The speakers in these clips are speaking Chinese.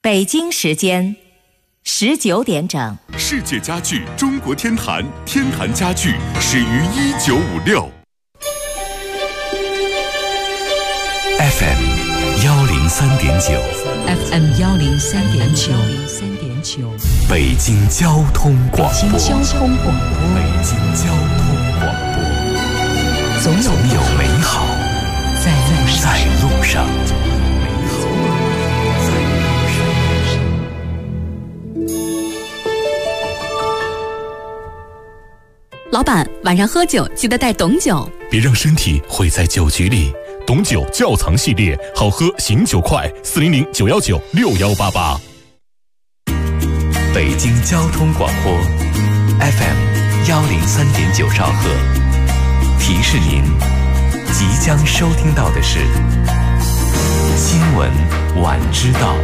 北京时间19点整。 世界家具中国天坛，天坛家具始于1956。FM 103.9 FM 103.9 北京交通广播。 北京交通广播。 北京交通广播。总有美好在路上。 老板，晚上喝酒记得带董酒， 别让身体毁在酒局里。董酒窖藏系列，好喝醒酒快，400-919-6188。北京交通广播 FM 103.9兆赫，提示您即将收听到的是新闻晚知道。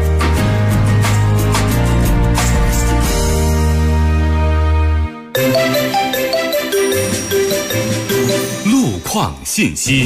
路况信息。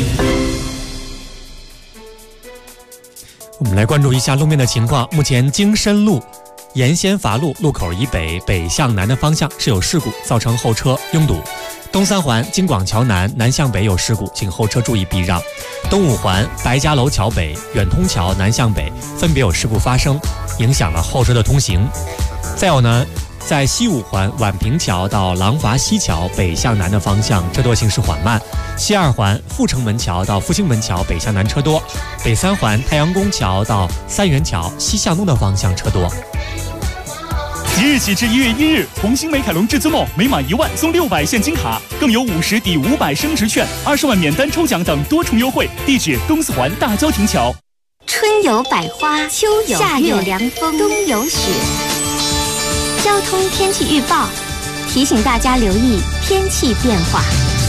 我们来关注一下路面的情况。目前京深路沿先孚路路口以北北向南的方向是有事故，造成后车拥堵。东三环京广桥南南向北有事故，请后车注意避让。东五环白家楼桥北远通桥南向北分别有事故发生，影响了后车的通行。再有呢，在西五环宛平桥到廊坊西桥北向南的方向车多行驶缓慢。西二环阜成门桥到复兴门桥北向南车多。北三环太阳宫桥到三元桥西向东的方向车多。 即日起至1月1日，红星美凯龙至尊梦每满1万送600现金卡，更有50抵500升值券、20万免单抽奖等多重优惠。地址东四环大郊亭桥。 春有百花，秋有夏有凉风，冬有雪。交通天气预报提醒大家留意天气变化。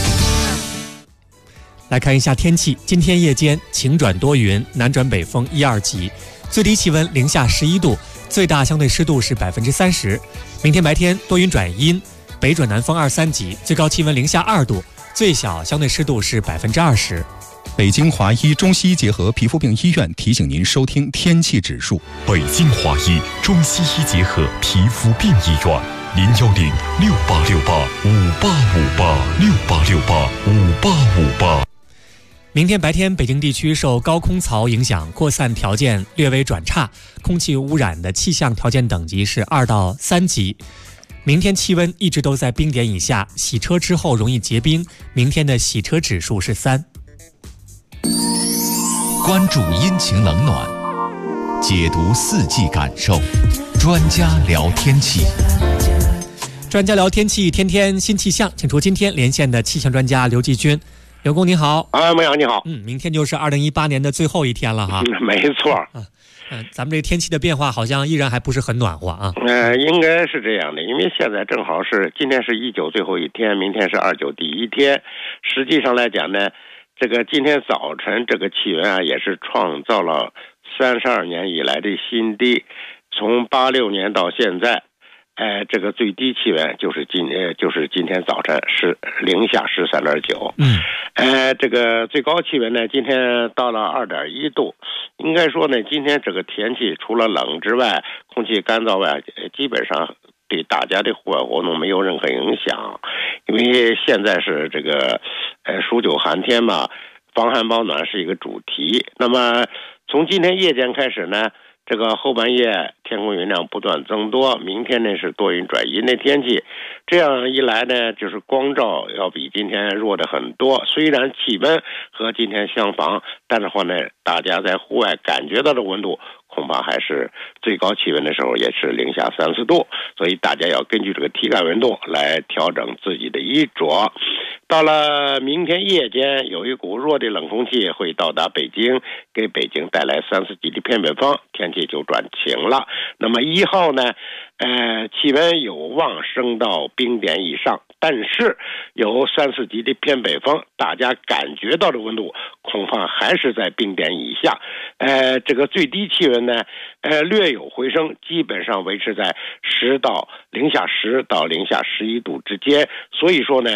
来看一下天气，今天夜间晴转多云，南转北风1、2级，最低气温零下11度，最大相对湿度是30%。明天白天多云转阴，北转南风2、3级，最高气温零下2度，最小相对湿度是20%。 北京华医中西医结合皮肤病医院提醒您收听天气指数。 北京华医中西医结合皮肤病医院，010-6868-5858，6868-5858。 明天白天，北京地区受高空槽影响，扩散条件略微转差，空气污染的气象条件等级是2到3级。明天气温一直都在冰点以下，洗车之后容易结冰，明天的洗车指数是3。 关注阴晴冷暖，解读四季感受，专家聊天气。 专家聊天气，天天新气象，请出今天连线的气象专家刘继军。刘工您好。 孟阳你好。 明天就是2018年的最后一天了哈。 没错。 咱们这天气的变化好像依然还不是很暖和啊。 应该是这样的，因为现在正好是今天是19最后一天，明天是29第一天。实际上来讲呢，这个今天早晨这个气温啊，也是创造了32年以来的新低。从86年到现在，这个最低气温就是今天早晨是零下13.9。这个最高气温呢，今天到了2.1度。应该说呢，今天这个天气除了冷之外，空气干燥外，基本上对大家的户外活动没有任何影响。因为现在是这个数9寒天嘛，防寒保暖是一个主题。那么从今天夜间开始呢，这个后半夜天空云量不断增多，明天呢是多云转阴的天气。这样一来呢，就是光照要比今天弱的很多。虽然气温和今天相仿，但是话呢，大家在户外感觉到的温度恐怕还是最高气温的时候也是零下3、4度，所以大家要根据这个体感温度来调整自己的衣着。到了明天夜间，有一股弱的冷空气会到达北京，给北京带来3、4级的偏北风，天气就转晴了。那么1号呢，气温有望升到冰点以上，但是有3、4级的偏北风，大家感觉到的温度恐怕还是在冰点以下。这个最低气温呢，略有回升，基本上维持在零下10到零下11度之间。所以说呢，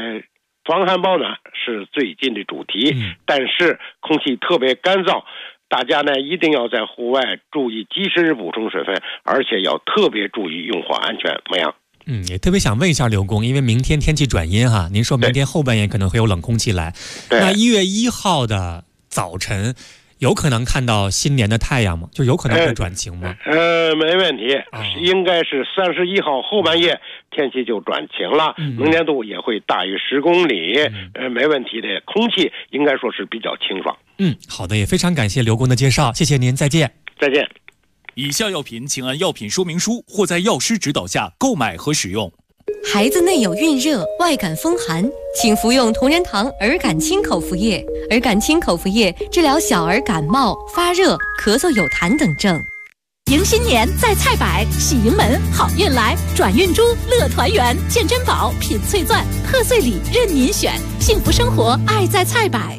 防寒保暖是最近的主题，但是空气特别干燥， 大家呢一定要在户外注意及时补充水分，而且要特别注意用火安全。牧羊。 也特别想问一下刘工，因为明天天气转阴哈，您说明天后半夜可能会有冷空气来，那1月1号的早晨有可能看到新年的太阳吗？就有可能会转晴吗？ 没问题，应该是31号后半夜天气就转晴了，能见度也会大于10公里，没问题的，空气应该说是比较清爽。 好的，也非常感谢刘工的介绍，谢谢您，再见。 再见。 以下药品请按药品说明书或在药师指导下购买和使用。 孩子内有孕热、外感风寒，请服用同仁堂儿感清口服液。儿感清口服液治疗小儿感冒、发热、咳嗽、有痰等症。 迎新年在菜百，喜迎门好运来，转运珠乐团圆，见珍宝品翠钻，贺岁礼任您选，幸福生活爱在菜百。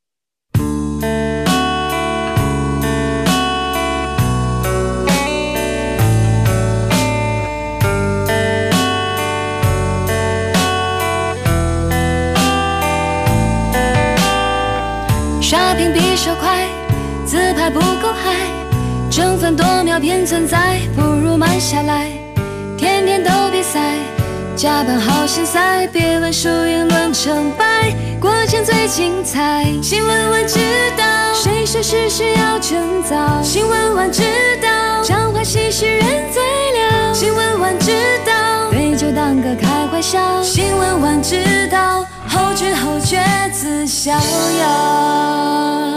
刷屏比手快，自拍不够嗨，争分夺秒偏存在，不如慢下来。天天都比赛，加班好心塞，别问输赢论成败，过程最精彩。新闻晚知道，谁说事事要趁早？新闻晚知道，彰化喜事人最了。新闻晚知道，对酒当歌开怀笑。新闻晚知道，后知后觉自逍遥。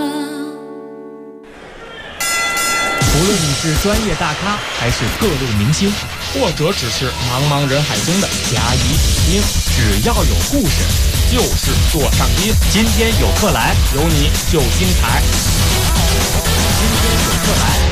无论你是专业大咖，还是各路明星，或者只是茫茫人海中的甲乙丙丁，只要有故事，就是座上宾。今天有客来，有你就精彩。今天有客来。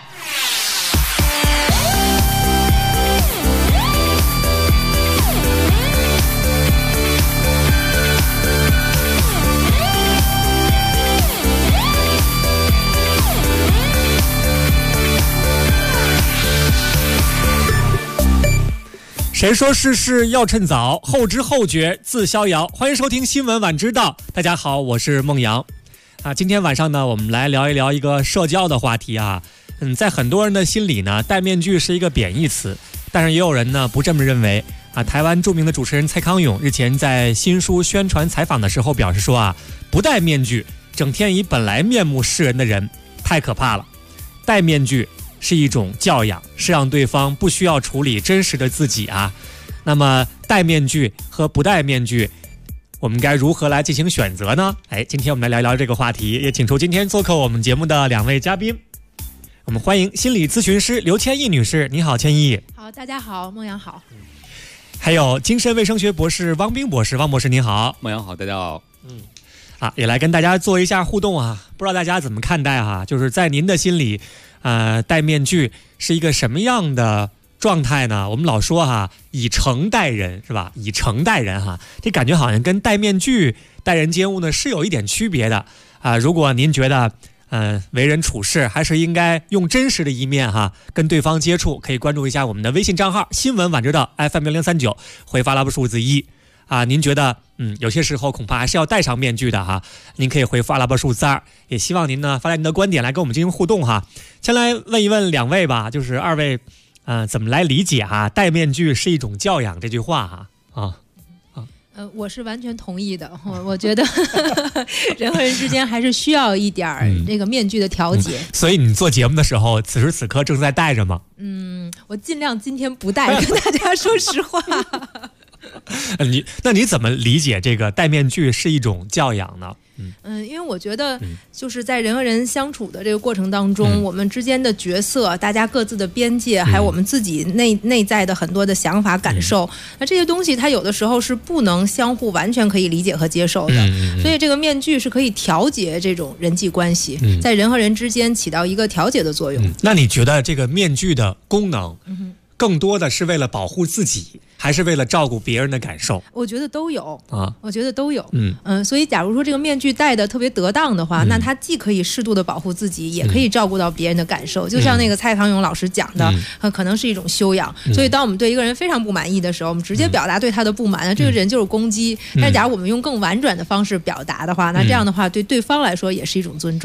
谁说事事要趁早，后知后觉自逍遥。欢迎收听新闻晚知道，大家好，我是孟阳。今天晚上呢，我们来聊一聊一个社交的话题啊。在很多人的心里呢，戴面具是一个贬义词，但是也有人呢不这么认为啊。台湾著名的主持人蔡康永日前在新书宣传采访的时候表示说不戴面具，整天以本来面目示人的人太可怕了。戴面具是一种教养，是让对方不需要处理真实的自己啊。那么戴面具和不戴面具，我们该如何来进行选择呢？今天我们来聊聊这个话题，也请出今天做客我们节目的2位嘉宾。我们欢迎心理咨询师刘千亿女士。你好，千亿。 好，大家好，孟阳好。 还有精神卫生学博士汪冰博士。汪博士您好。 孟阳好，大家好。 也来跟大家做一下互动啊。不知道大家怎么看待就是在您的心里戴面具是一个什么样的状态呢？我们老说以诚待人是吧？以诚待人这感觉好像跟戴面具待人接物呢是有一点区别的如果您觉得为人处事还是应该用真实的一面跟对方接触，可以关注一下我们的微信账号新闻晚知道 FM1039，回发拉布数字1您觉得有些时候恐怕还是要戴上面具的您可以回复阿拉伯数字2，也希望您呢发来您的观点来跟我们进行互动先来问一问2位吧，就是2位怎么来理解戴面具是一种教养这句话我是完全同意的。我觉得人和人之间还是需要一点这个面具的调节。 所以你做节目的时候，此时此刻正在戴着吗？ 我尽量今天不戴，跟大家说实话。 那你怎么理解这个戴面具是一种教养呢？ 因为我觉得就是在人和人相处的这个过程当中，我们之间的角色，大家各自的边界，还有我们自己内在的很多的想法感受，那这些东西它有的时候是不能相互完全可以理解和接受的，所以这个面具是可以调节这种人际关系，在人和人之间起到一个调节的作用。 那你觉得这个面具的功能更多的是为了保护自己，还是为了照顾别人的感受？ 我觉得都有我觉得都有。所以假如说这个面具戴的特别得当的话，那它既可以适度的保护自己，也可以照顾到别人的感受。就像那个蔡康永老师讲的，可能是一种修养。所以当我们对一个人非常不满意的时候，我们直接表达对他的不满，那这个人就是攻击。但是假如我们用更婉转的方式表达的话，那这样的话对对方来说也是一种尊重。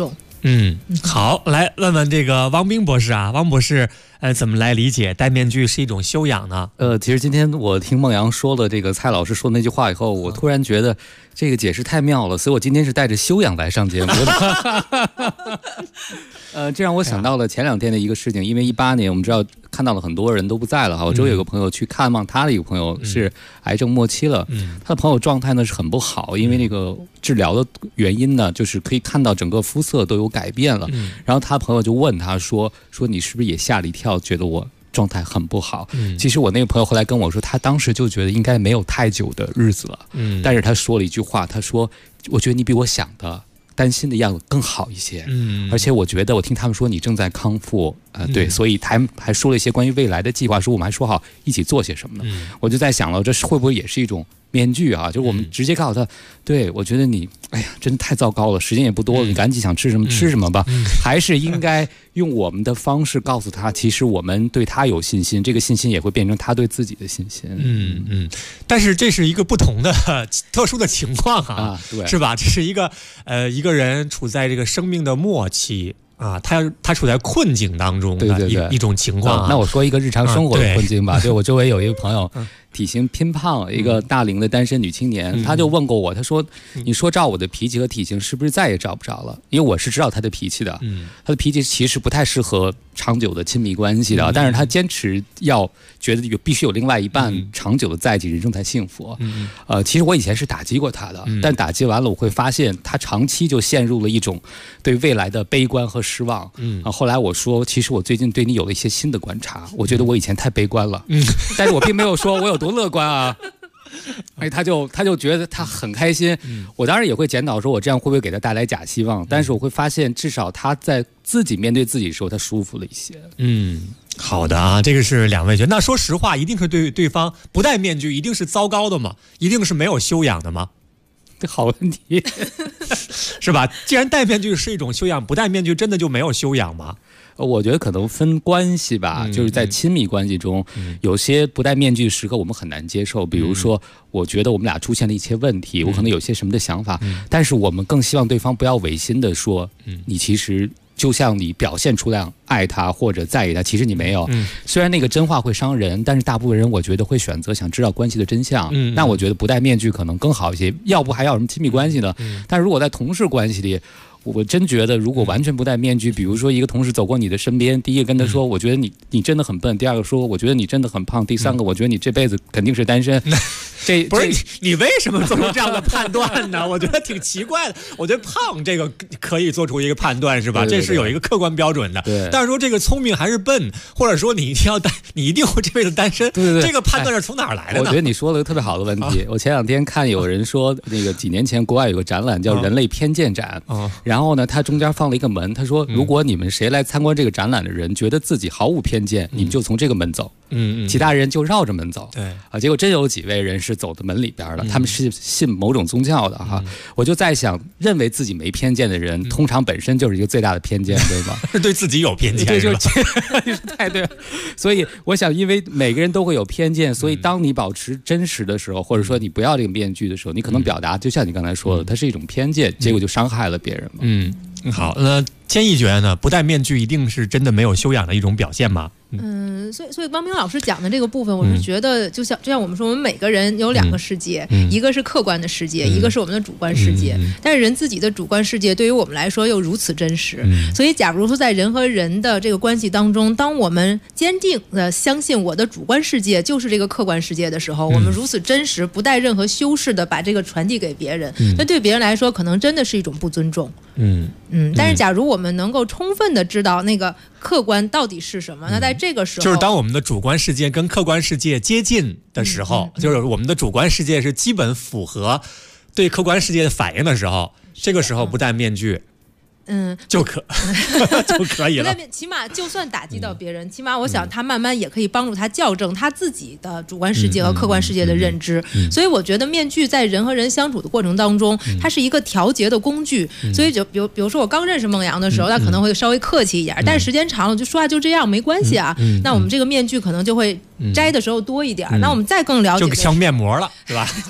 好，来问问这个汪冰博士啊，汪博士，怎么来理解戴面具是一种修养呢？ 其实今天我听孟阳说了这个蔡老师说的那句话以后，我突然觉得这个解释太妙了，所以我今天是带着修养来上节目的。这让我想到了前2天的一个事情，因为18年我们知道看到了很多人都不在了哈，我周围有个朋友去看望他的一个朋友是癌症末期了，他的朋友状态呢是很不好，因为那个治疗的原因呢，就是可以看到整个肤色都有改变了，然后他朋友就问他说你是不是也吓了一跳，觉得我状态很不好？其实我那个朋友后来跟我说，他当时就觉得应该没有太久的日子了，但是他说了一句话，他说我觉得你比我想的担心的样子更好一些，而且我觉得我听他们说你正在康复，对，所以还说了一些关于未来的计划，说我们还说好一起做些什么呢？我就在想了，这会不会也是一种面具啊？就是我们直接告诉他，对，我觉得你，哎呀，真的太糟糕了，时间也不多了，你赶紧想吃什么吃什么吧，还是应该用我们的方式告诉他，其实我们对他有信心，这个信心也会变成他对自己的信心。 但是这是一个不同的特殊的情况啊，对，是吧？这是一个人处在这个生命的末期。他处在困境当中的一种情况。 那我说一个日常生活的困境吧。对，我周围有一个朋友，体型偏胖，一个大龄的单身女青年，她就问过我，她说：“你说照我的脾气和体型，是不是再也找不着了？”因为我是知道她的脾气的，她的脾气其实不太适合长久的亲密关系的，但是她坚持要觉得必须有另外一半长久的在一起，人生才幸福。其实我以前是打击过她的，但打击完了，我会发现她长期就陷入了一种对未来的悲观和失望。后来我说，其实我最近对你有了一些新的观察，我觉得我以前太悲观了，但是我并没有说我有多乐观啊。他就觉得他很开心，我当然也会检讨说我这样会不会给他带来假希望，但是我会发现至少他在自己面对自己的时候他舒服了一些。 好的啊，这个是两位觉得。那说实话，一定是对方不戴面具一定是糟糕的吗？一定是没有修养的吗？ 这好问题是吧？既然戴面具是一种修养，不戴面具真的就没有修养吗？ 我觉得可能分关系吧，就是在亲密关系中，有些不戴面具时刻我们很难接受，比如说我觉得我们俩出现了一些问题，我可能有些什么的想法，但是我们更希望对方不要违心的说，你其实就像你表现出来爱他或者在意他，其实你没有。虽然那个真话会伤人，但是大部分人我觉得会选择想知道关系的真相。那我觉得不戴面具可能更好一些，要不还要什么亲密关系呢？但是如果在同事关系里，我真觉得如果完全不戴面具，比如说一个同事走过你的身边，第一个跟他说我觉得你真的很笨，第二个说我觉得你真的很胖，第三个我觉得你这辈子肯定是单身。这不是你为什么做出这样的判断呢？我觉得挺奇怪的。我觉得胖这个可以做出一个判断，是吧？对对对，这是有一个客观标准的。对，但是说这个聪明还是笨，或者说你一定会这辈子单身，对对对，这个判断是从哪儿来的呢？ 我觉得你说了个特别好的问题。我前2天看有人说，那个几年前国外有个展览叫人类偏见展，然后呢，它中间放了一个门，他说如果你们谁来参观这个展览的人觉得自己毫无偏见，你们就从这个门走，其他人就绕着门走。对啊，结果真有几位人是走的门里边的，他们是信某种宗教的哈。我就在想，认为自己没偏见的人，通常本身就是一个最大的偏见，对吧？ 对自己有偏见， 对，就太对了。所以我想，因为每个人都会有偏见，所以当你保持真实的时候，或者说你不要这个面具的时候，你可能表达就像你刚才说的，它是一种偏见，结果就伤害了别人嘛。 好，那千亿觉得呢？不戴面具一定是真的没有修养的一种表现吗？ 所以汪冰老师讲的这个部分，我是觉得就像我们说，我们每个人有2个世界，一个是客观的世界，一个是我们的主观世界。但是人自己的主观世界对于我们来说又如此真实，所以假如说在人和人的这个关系当中，当我们坚定的相信我的主观世界就是这个客观世界的时候，我们如此真实，不带任何修饰的把这个传递给别人，那对别人来说可能真的是一种不尊重。但是假如我们能够充分的知道那个客观到底是什么，那在这个时候， 就是当我们的主观世界跟客观世界接近的时候，就是我们的主观世界是基本符合对客观世界的反应的时候，这个时候不戴面具就可以了。 起码就算打击到别人，起码我想他慢慢也可以帮助他校正他自己的主观世界和客观世界的认知。所以我觉得面具在人和人相处的过程当中，它是一个调节的工具。所以就比如说我刚认识孟阳的时候，他可能会稍微客气一点，但是时间长了就说话就这样没关系啊。那我们这个面具可能就会摘的时候多一点。那我们再更了解， 就像面膜了，对吧？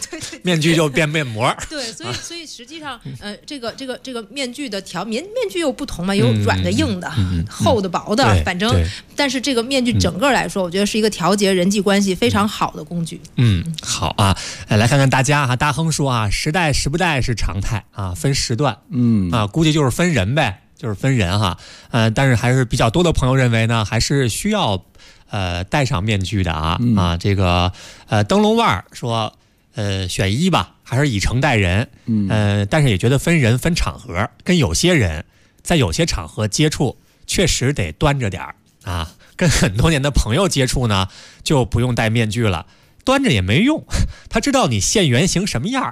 面具就变面膜。 对，所以实际上，这个面具的面具又不同嘛，有软的、硬的、厚的、薄的，反正，但是这个面具整个来说，我觉得是一个调节人际关系非常好的工具。 好啊，来看看大家哈。大亨说啊，时戴时不戴是常态啊，分时段，估计就是分人呗，就是分人哈。但是还是比较多的朋友认为呢，还是需要戴上面具的啊。这个灯笼腕说，选一吧，还是以诚待人。但是也觉得分人分场合，跟有些人在有些场合接触，确实得端着点儿啊。跟很多年的朋友接触呢，就不用戴面具了。端着也没用，他知道你现原形什么样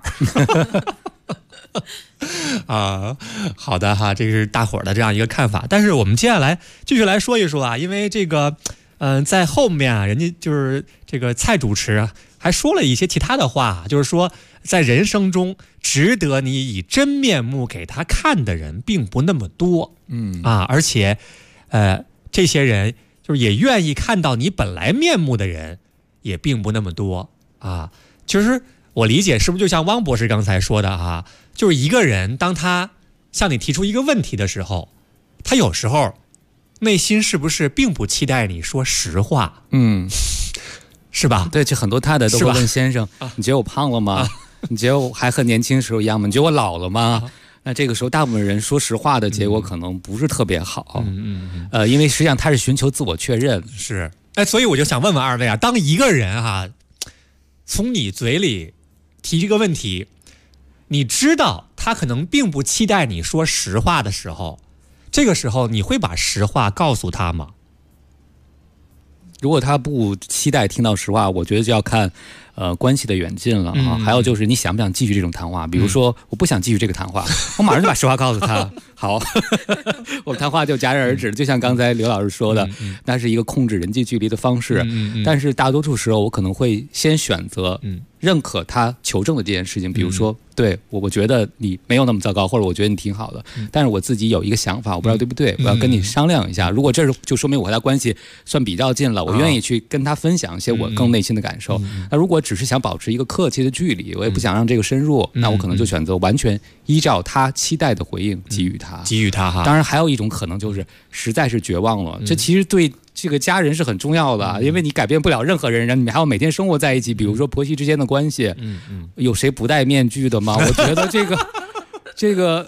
啊。好的哈，这是大伙儿的这样一个看法。但是我们接下来继续来说一说啊，因为这个在后面啊，人家就是这个蔡主持还说了一些其他的话，就是说在人生中值得你以真面目给他看的人并不那么多。而且这些人就是也愿意看到你本来面目的人也并不那么多啊。其实我理解是不是就像汪博士刚才说的啊，就是一个人当他向你提出一个问题的时候，他有时候内心是不是并不期待你说实话？是吧？ 对，就很多太太都会问先生，你觉得我胖了吗？你觉得我还和年轻时候一样吗？你觉得我老了吗？那这个时候大部分人说实话的结果可能不是特别好。因为实际上他是寻求自我确认。 是。所以我就想问问二位啊，当一个人从你嘴里提这个问题，你知道他可能并不期待你说实话的时候，这个时候你会把实话告诉他吗？ 如果他不期待听到实话，我觉得就要看关系的远近了啊。还有就是你想不想继续这种谈话？比如说我不想继续这个谈话，我马上就把实话告诉他。好，我们谈话就戛然而止。就像刚才刘老师说的，那是一个控制人际距离的方式。但是大多数时候我可能会先选择认可他求证的这件事情。比如说，对我觉得你没有那么糟糕，或者我觉得你挺好的，但是我自己有一个想法，我不知道对不对，我要跟你商量一下。如果这是就说明我和他关系算比较近了，我愿意去跟他分享一些我更内心的感受。那如果只是想保持一个客气的距离，我也不想让这个深入，那我可能就选择完全依照他期待的回应给予他哈。当然还有一种可能就是实在是绝望了，这其实对这个家人是很重要的，因为你改变不了任何人，你们还要每天生活在一起。比如说婆媳之间的关系，有谁不戴面具的吗？我觉得这个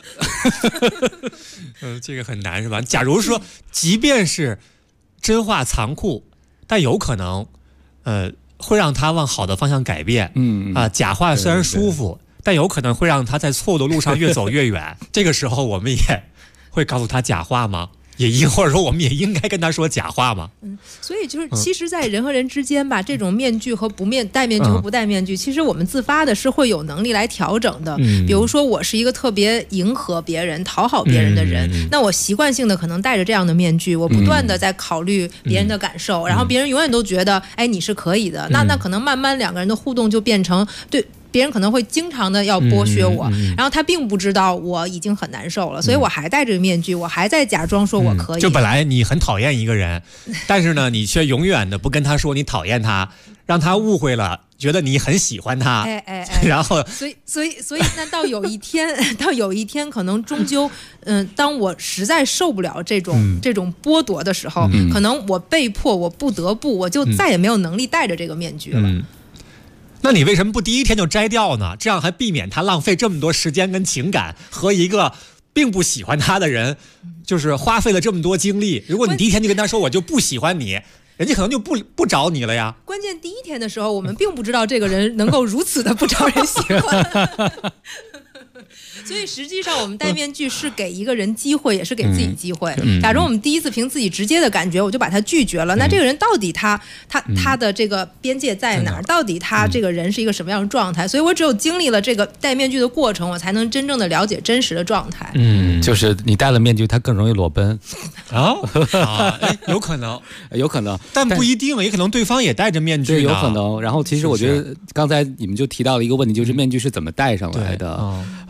这个很难是吧？假如说即便是真话残酷，但有可能会让他往好的方向改变。假话虽然舒服，但有可能会让他在错误的路上越走越远。这个时候我们也会告诉他假话吗？或者说我们也应该跟他说假话吗？ 所以就是其实在人和人之间吧，这种面具和戴面具和不戴面具，其实我们自发的是会有能力来调整的。比如说我是一个特别迎合别人讨好别人的人，那我习惯性的可能戴着这样的面具，我不断的在考虑别人的感受，然后别人永远都觉得你是可以的，那可能慢慢两个人的互动就变成对别人可能会经常的要剥削我，然后他并不知道我已经很难受了，所以我还戴着面具，我还在假装说我可以。 就本来你很讨厌一个人，但是呢，你却永远的不跟他说你讨厌他，让他误会了，觉得你很喜欢他。然后， 所以，那到有一天，可能终究，当我实在受不了这种剥夺的时候，可能我被迫，我不得不，我就再也没有能力戴着这个面具了。 那你为什么不第一天就摘掉呢？这样还避免他浪费这么多时间跟情感和一个并不喜欢他的人，就是花费了这么多精力。如果你第一天就跟他说我就不喜欢你，人家可能就不找你了呀。 关键第一天的时候，我们并不知道这个人能够如此的不招人喜欢。所以实际上我们戴面具是给一个人机会，也是给自己机会。假如我们第一次凭自己直接的感觉我就把他拒绝了，那这个人到底他的这个边界在哪儿？到底他这个人是一个什么样的状态？所以我只有经历了这个戴面具的过程，我才能真正的了解真实的状态。 就是你戴了面具他更容易裸奔有可能有可能， 但不一定，也可能对方也戴着面具。 对，有可能。然后其实我觉得刚才你们就提到了一个问题，就是面具是怎么戴上来的。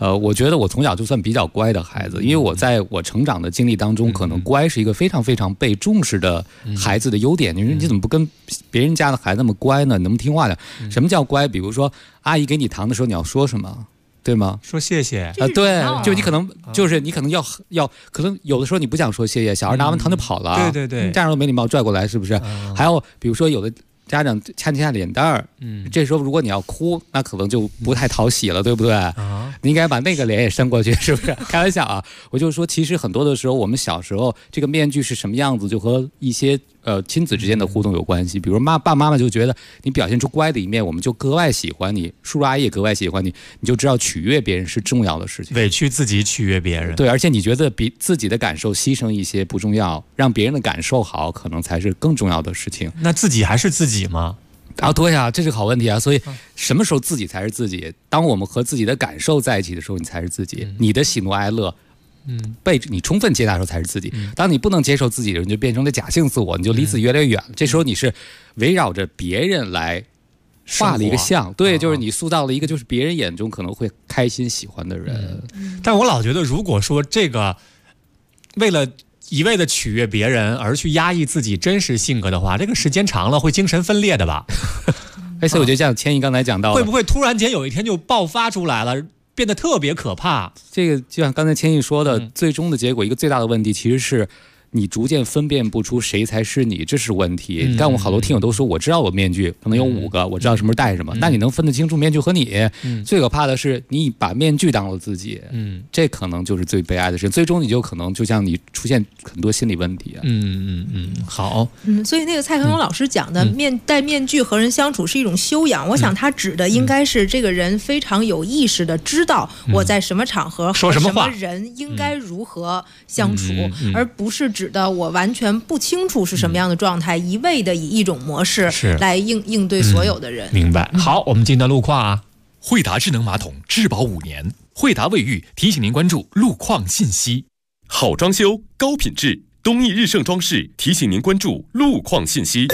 我觉得我从小就算比较乖的孩子，因为我在我成长的经历当中，可能乖是一个非常非常被重视的孩子的优点。你说你怎么不跟别人家的孩子那么乖呢？你能不能听话点？什么叫乖？比如说阿姨给你糖的时候，你要说什么？对吗？ 说谢谢对，就你可能就是你可能要，可能有的时候你不想说谢谢，小孩拿完糖就跑了， 对对对， 这样都没礼貌，拽过来是不是？还有比如说有的家长掐下脸蛋儿，这时候如果你要哭，那可能就不太讨喜了，对不对？你应该把那个脸也伸过去，是不是？开玩笑啊，我就说，其实很多的时候，我们小时候这个面具是什么样子，就和一些亲子之间的互动有关系。比如爸爸妈妈就觉得你表现出乖的一面，我们就格外喜欢你；叔叔阿姨也格外喜欢你，你就知道取悦别人是重要的事情， 委屈自己取悦别人。 对，而且你觉得比自己的感受牺牲一些不重要，让别人的感受好，可能才是更重要的事情。 那自己还是自己吗？ 对呀，这是个好问题啊！所以什么时候自己才是自己？当我们和自己的感受在一起的时候，你才是自己。你的喜怒哀乐，被你充分接纳的时候才是自己。当你不能接受自己的人，就变成了假性自我，你就离自己越来越远。这时候你是围绕着别人来画了一个像，对，就是你塑造了一个就是别人眼中可能会开心喜欢的人。 但我老觉得，如果说这个为了一味的取悦别人而去压抑自己真实性格的话，这个时间长了会精神分裂的吧？ 所以我觉得像千亿刚才讲到的， 会不会突然间有一天就爆发出来了，变得特别可怕？ 这个就像刚才千亿说的，最终的结果一个最大的问题其实是你逐渐分辨不出谁才是你，这是问题。但我好多听友都说，我知道我面具可能有5个，我知道什么时候戴什么。那你能分得清楚面具和你？最可怕的是你把面具当了自己，这可能就是最悲哀的事。最终你就可能就像你出现很多心理问题啊。 好， 所以那个蔡康永老师讲的戴面具和人相处是一种修养，我想他指的应该是这个人非常有意识的知道我在什么场合和什么人应该如何相处，而不是指的我完全不清楚是什么样的状态，一味的以一种模式来应对所有的人。 明白。好，我们进到路况啊。 惠达智能马桶质保5年，惠达卫浴提醒您关注路况信息。好装修高品质，东义日盛装饰提醒您关注路况信息。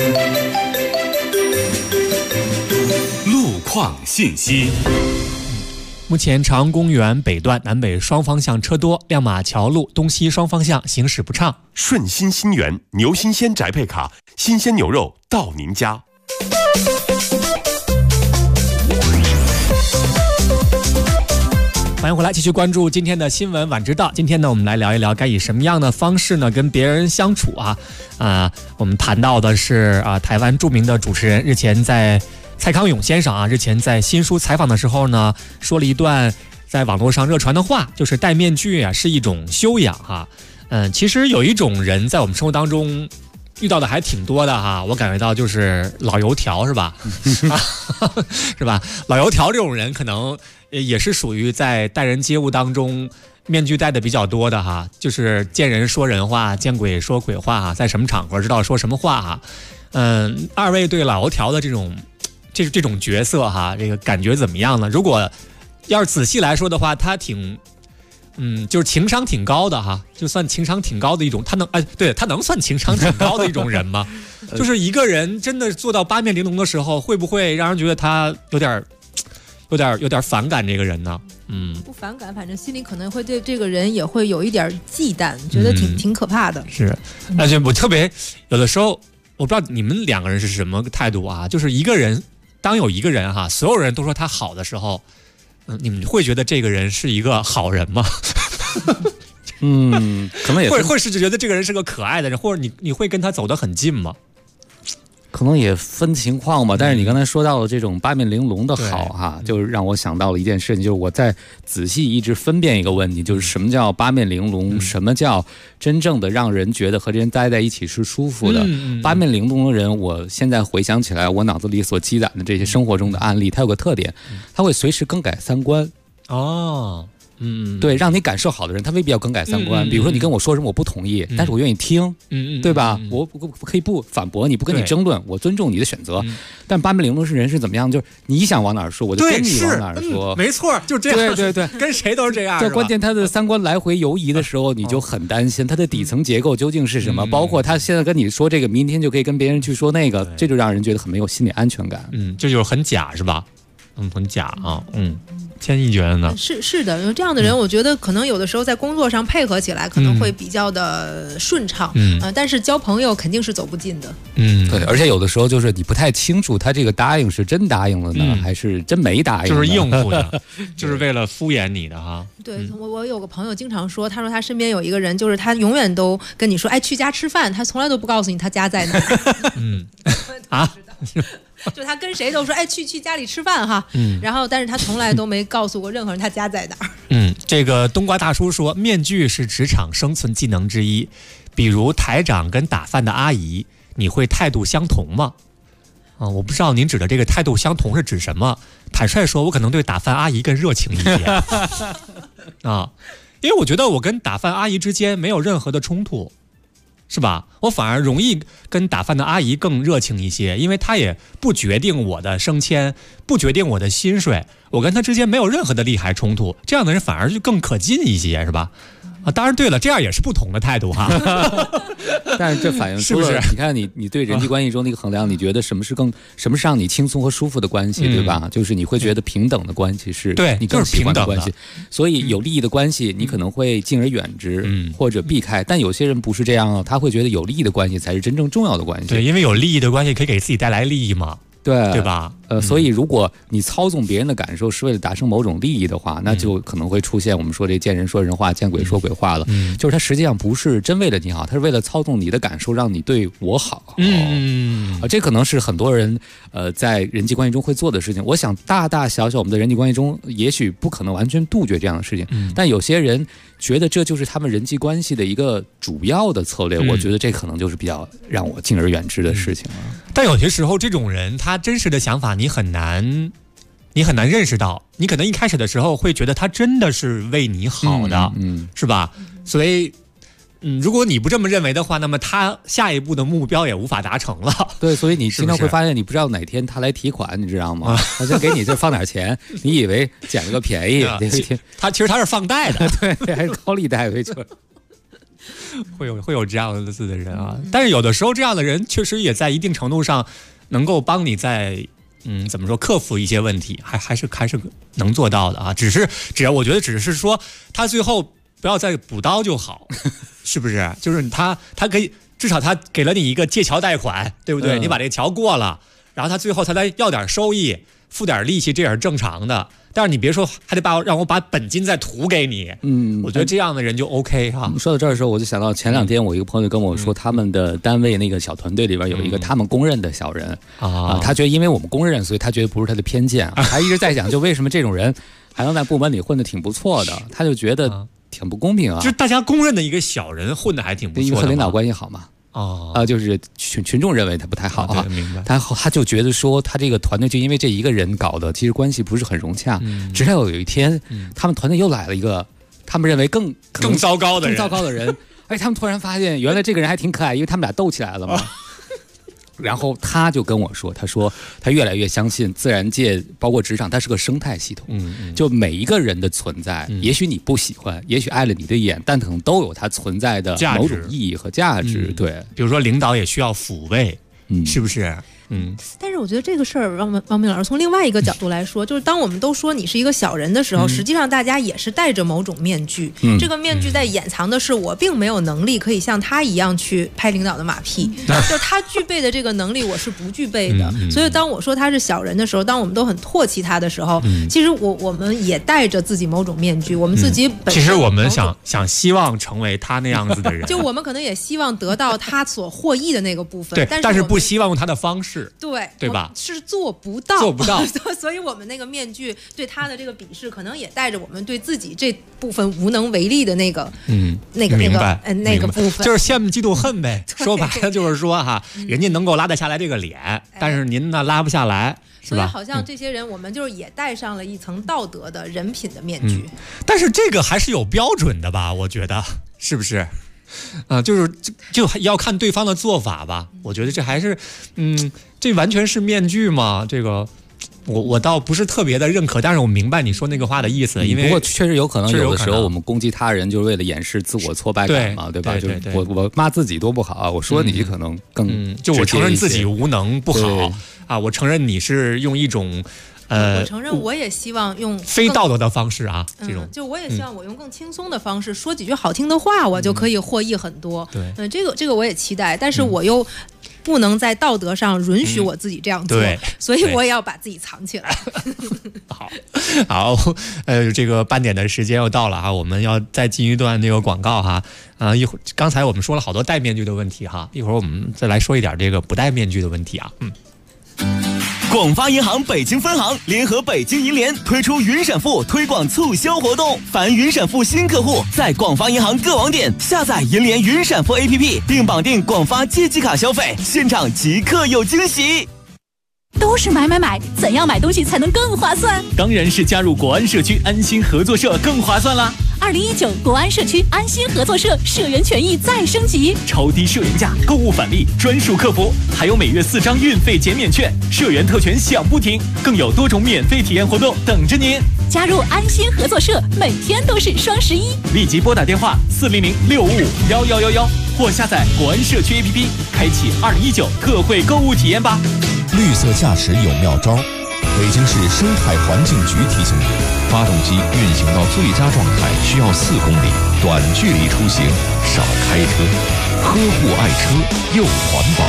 路况信息。 目前长安公园北段南北双方向车多，亮马桥路东西双方向行驶不畅。 顺心新源牛新鲜宅配卡，新鲜牛肉到您家。 欢迎回来，继续关注今天的新闻晚知道。今天呢，我们来聊一聊该以什么样的方式呢跟别人相处啊。我们谈到的是台湾著名的主持人日前在蔡康永先生日前在新书采访的时候呢，说了一段在网络上热传的话，就是戴面具是一种修养其实有一种人在我们生活当中遇到的还挺多的我感觉到就是老油条是吧？是吧？老油条这种人可能也是属于在待人接物当中面具戴的比较多的就是见人说人话，见鬼说鬼话在什么场合知道说什么话二位对老油条的这种角色这个感觉怎么样呢？如果要是仔细来说的话，他挺就是情商挺高的就算情商挺高的一种，他能算情商挺高的一种人吗？就是一个人真的做到八面玲珑的时候，会不会让人觉得他有点反感这个人呢？ 不反感，反正心里可能会对这个人也会有一点忌惮，觉得挺可怕的。 是，而且我特别有的时候，我不知道你们两个人是什么态度就是一个人，当有一个人所有人都说他好的时候，你们会觉得这个人是一个好人吗？ 可能也会是觉得这个人是个可爱的人，或者你会跟他走得很近吗？ 可能也分情况吧，但是你刚才说到了这种八面玲珑的好就让我想到了一件事情，就是我在仔细一直分辨一个问题，就是什么叫八面玲珑，什么叫真正的让人觉得和这人待在一起是舒服的。八面玲珑的人，我现在回想起来，我脑子里所积攒的这些生活中的案例，它有个特点，它会随时更改三观。对，让你感受好的人，他未必要更改三观。比如说你跟我说什么我不同意，但是我愿意听，对吧？我可以不反驳你，不跟你争论，我尊重你的选择。但八面玲珑是人是怎么样？就是你想往哪儿说，我就跟你往哪儿说。 没错，就这样。 对， 跟谁都是这样。 对，关键他的三观来回游移的时候，你就很担心他的底层结构究竟是什么。包括他现在跟你说这个，明天就可以跟别人去说那个，这就让人觉得很没有心理安全感。 这就是很假，是吧？ 很假啊。千亿觉得呢？ 是的，因为这样的人，我觉得可能有的时候在工作上配合起来可能会比较的顺畅，但是交朋友肯定是走不近的。 对，而且有的时候就是你不太清楚他这个答应是真答应了呢，还是真没答应， 就是应付的，就是为了敷衍你的哈。 对，我有个朋友经常说，他说他身边有一个人，就是他永远都跟你说，哎，去家吃饭，他从来都不告诉你他家在哪儿。就他跟谁都说，哎，去家里吃饭哈，然后但是他从来都没告诉过任何人他家在哪儿。 这个冬瓜大叔说，面具是职场生存技能之一，比如台长跟打饭的阿姨，你会态度相同吗？我不知道您指的这个态度相同是指什么。坦率说，我可能对打饭阿姨更热情一些因为我觉得我跟打饭阿姨之间没有任何的冲突。是吧？我反而容易跟打饭的阿姨更热情一些，因为她也不决定我的升迁，不决定我的薪水，我跟她之间没有任何的利害冲突，这样的人反而就更可近一些，是吧？当然对了，这样也是不同的态度哈。 但是这反映出了，是不是？你看你对人际关系中的一个衡量，你觉得什么是让你轻松和舒服的关系，对吧？就是你会觉得平等的关系是你更喜欢的关系。所以有利益的关系，你可能会敬而远之，或者避开。但有些人不是这样他会觉得有利益的关系才是真正重要的关系。 对，因为有利益的关系可以给自己带来利益嘛。对吧？ 所以如果你操纵别人的感受是为了达成某种利益的话，那就可能会出现我们说这见人说人话，见鬼说鬼话了。就是他实际上不是真为了你好，他是为了操纵你的感受，让你对我好。这可能是很多人在人际关系中会做的事情。我想大大小小我们的人际关系中，也许不可能完全杜绝这样的事情，但有些人觉得这就是他们人际关系的一个主要的策略。我觉得这可能就是比较让我敬而远之的事情了。 但有些时候，这种人他真实的想法你很难认识到。你可能一开始的时候会觉得他真的是为你好的，是吧？所以，如果你不这么认为的话，那么他下一步的目标也无法达成了。 对，所以你经常会发现，你不知道哪天他来提款，你知道吗？他先给你这放点钱，你以为捡了个便宜， 其实他是放贷的， 对，还是高利贷为主。 会有这样的人啊，但是有的时候这样的人确实也在一定程度上能够帮你在怎么说克服一些问题，还是能做到的啊。只要我觉得只是说他最后不要再补刀就好，是不是？就是他可以至少他给了你一个借桥贷款，对不对？你把这个桥过了，然后他最后他再要点收益，付点利息，这也是正常的。但是你别说还得让我把本金再吐给你，我觉得这样的人就 OK 哈。 说到这儿的时候，我就想到前两天我一个朋友跟我说，他们的单位那个小团队里边有一个他们公认的小人他觉得因为我们公认，所以他觉得不是他的偏见他一直在讲，就为什么这种人还能在部门里混得挺不错的，他就觉得挺不公平啊。 就是大家公认的一个小人混得还挺不错的， 因为和领导关系好嘛。就是群众认为他不太好啊， 明白。 他就觉得说，他这个团队就因为这一个人搞的，其实关系不是很融洽。直到有一天，他们团队又来了一个他们认为更糟糕的人，而且他们突然发现，原来这个人还挺可爱，因为他们俩斗起来了嘛。然后他就跟我说，他说他越来越相信自然界，包括职场，它是个生态系统。就每一个人的存在，也许你不喜欢，也许碍了你的眼，但可能都有它存在的某种意义和价值。对， 比如说领导也需要抚慰，是不是？ 但是我觉得这个事儿，王明老师从另外一个角度来说，就是当我们都说你是一个小人的时候，实际上大家也是戴着某种面具。这个面具在掩藏的是我并没有能力可以像他一样去拍领导的马屁，就是他具备的这个能力我是不具备的。所以当我说他是小人的时候，当我们都很唾弃他的时候，其实我们也戴着自己某种面具，我们自己本身其实我们希望成为他那样子的人， 就我们可能也希望得到他所获益的那个部分， 对，但是不希望用他的方式。 对吧？是做不到，所以我们那个面具对他的这个鄙视，可能也带着我们对自己这部分无能为力的那个，那个部分， 就是羡慕嫉妒恨呗。说白了就是说哈，人家能够拉得下来这个脸，但是您呢拉不下来，是吧？ 所以好像这些人，我们就是也戴上了一层道德的人品的面具。 但是这个还是有标准的吧？我觉得是不是？就要看对方的做法吧。我觉得这还是，这完全是面具嘛。这个我倒不是特别的认可，但是我明白你说那个话的意思。因为不过确实有可能有的时候我们攻击他人就是为了掩饰自我挫败感嘛，对吧？就是我骂自己多不好啊，我说你可能更就我承认自己无能不好啊，我承认你是用一种我承认我也希望用非道德的方式啊，这种就我也希望我用更轻松的方式说几句好听的话，我就可以获益很多。 对， 这个我也期待，但是我又不能在道德上允许我自己这样做，所以我也要把自己藏起来。 好，这个半点的时间又到了啊，我们要再进一段那个广告哈。一会儿刚才我们说了好多戴面具的问题哈，一会儿我们再来说一点这个不戴面具的问题啊。 广发银行北京分行联合北京银联推出云闪付推广促销活动，凡云闪付新客户在广发银行各网点下载银联云闪付 APP， 并绑定广发借记卡消费，现场即刻有惊喜。 都是买，怎样买东西才能更划算？ 当然是加入国安社区安心合作社更划算啦 ！2019国安社区安心合作社社员权益再升级， 超低社员价、购物返利、专属客服，还有每月4张运费减免券，社员特权享不停，更有多种免费体验活动等着您。 加入安心合作社，每天都是双11。 立即拨打电话400-655-1111，或下载国安社区 APP， 开启2019特惠购物体验吧。 绿色驾驶有妙招，北京市生态环境局提醒你，发动机运行到最佳状态需要4公里，短距离出行少开车，呵护爱车又环保。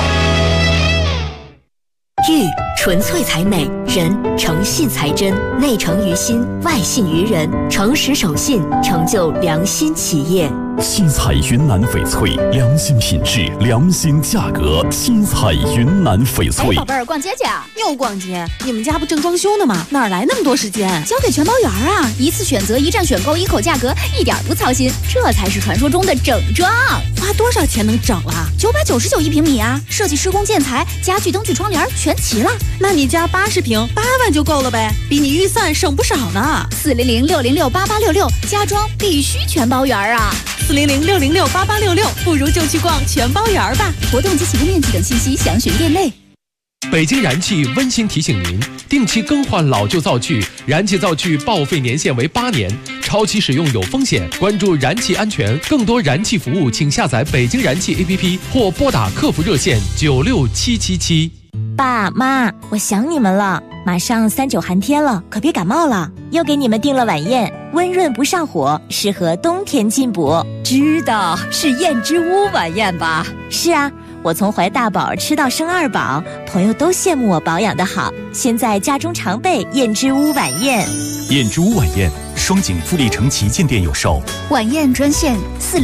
玉纯粹才美，人诚信才真，内诚于心，外信于人，诚实守信，成就良心企业。 新彩云南翡翠，良心品质，良心价格。新彩云南翡翠。 宝贝儿，逛街去啊？又逛街？你们家不正装修呢吗？哪来那么多时间？交给全包园啊！一次选择，一站选购，一口价格，一点不操心，这才是传说中的整装。花多少钱能整了？999一平米啊！设计、施工、建材、家具、灯具、窗帘全齐了。 那你家80平，8万就够了呗，比你预算省不少呢。 400-606-8866，家装必须全包园啊 ！400-606-8866，不如就去逛全包园吧。 活动及起步面积等信息详询店内。 北京燃气温馨提醒您，定期更换老旧灶具，燃气灶具报废年限为8年，超期使用有风险。关注燃气安全，更多燃气服务请下载北京燃气 APP 或拨打客服热线96777。 爸妈，我想你们了，马上3、9寒天了，可别感冒了。又给你们订了晚宴，温润不上火，适合冬天进补。 知道是燕之屋晚宴吧？ 是啊，我从怀大宝吃到生2宝，朋友都羡慕我保养得好，现在家中常备燕之屋晚宴。 燕之屋晚宴，双井富力城旗舰店有售。 晚宴专线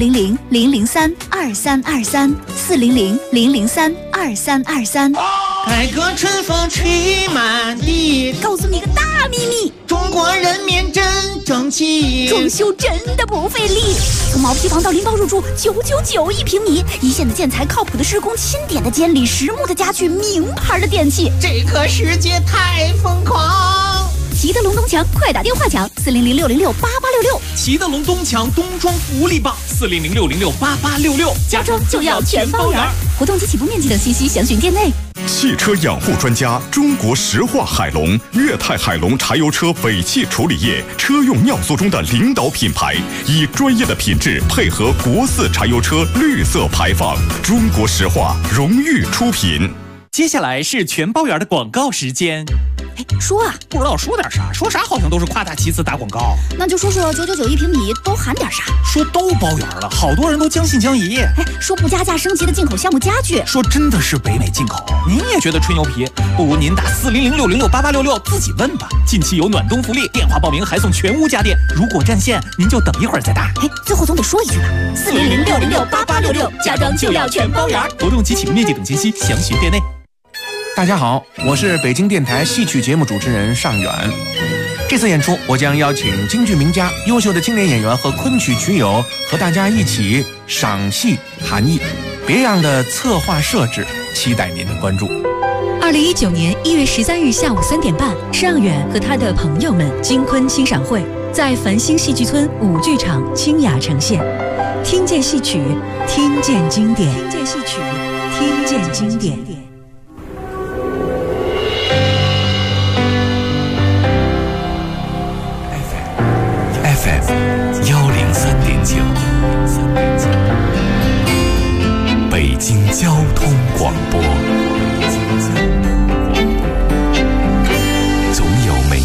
400-003-2323，400-003-2323。 改革春风吹满地， 告诉你个大秘密， 中国人民真争气， 装修真的不费力。从毛坯房到拎包入住，999一平米，一线的建材，靠谱的施工，钦点的监理，实木的家具，名牌的电器， 这个世界太疯狂。 齐德龙东墙，快打电话抢400-606-8866。 齐德龙东墙冬装福利棒，400-606-8866， 家装就要全包圆。活动及起步面积等信息详询店内。 汽车养护专家，中国石化海龙、粤泰海龙柴油车尾气处理液车用尿素中的领导品牌，以专业的品质配合国4柴油车绿色排放。中国石化荣誉出品。 接下来是全包圆的广告时间。 说啊， 不知道说点啥，说啥好像都是夸大其词打广告。 那就说说999一平米都含点啥？ 说都包圆了，好多人都将信将疑。 说不加价升级的进口项目家具， 说真的是北美进口，您也觉得吹牛皮？不如您打400-606-8866自己问吧。近期有暖冬福利，电话报名还送全屋家电，如果占线，您就等一会儿再打。 最后总得说一句吧，400-606-8866，家装就要全包圆。 活动及起步面积等信息详询店内。 大家好，我是北京电台戏曲节目主持人尚远。这次演出，我将邀请京剧名家、优秀的青年演员和昆曲曲友和大家一起赏戏含艺，别样的策划设置，期待您的关注。 2019年1月13日下午3点半，尚远和他的朋友们京昆欣赏会在繁星戏剧村舞剧场清雅呈现。听见戏曲，听见经典；听见戏曲，听见经典。 103.9，北京交通广播，总有美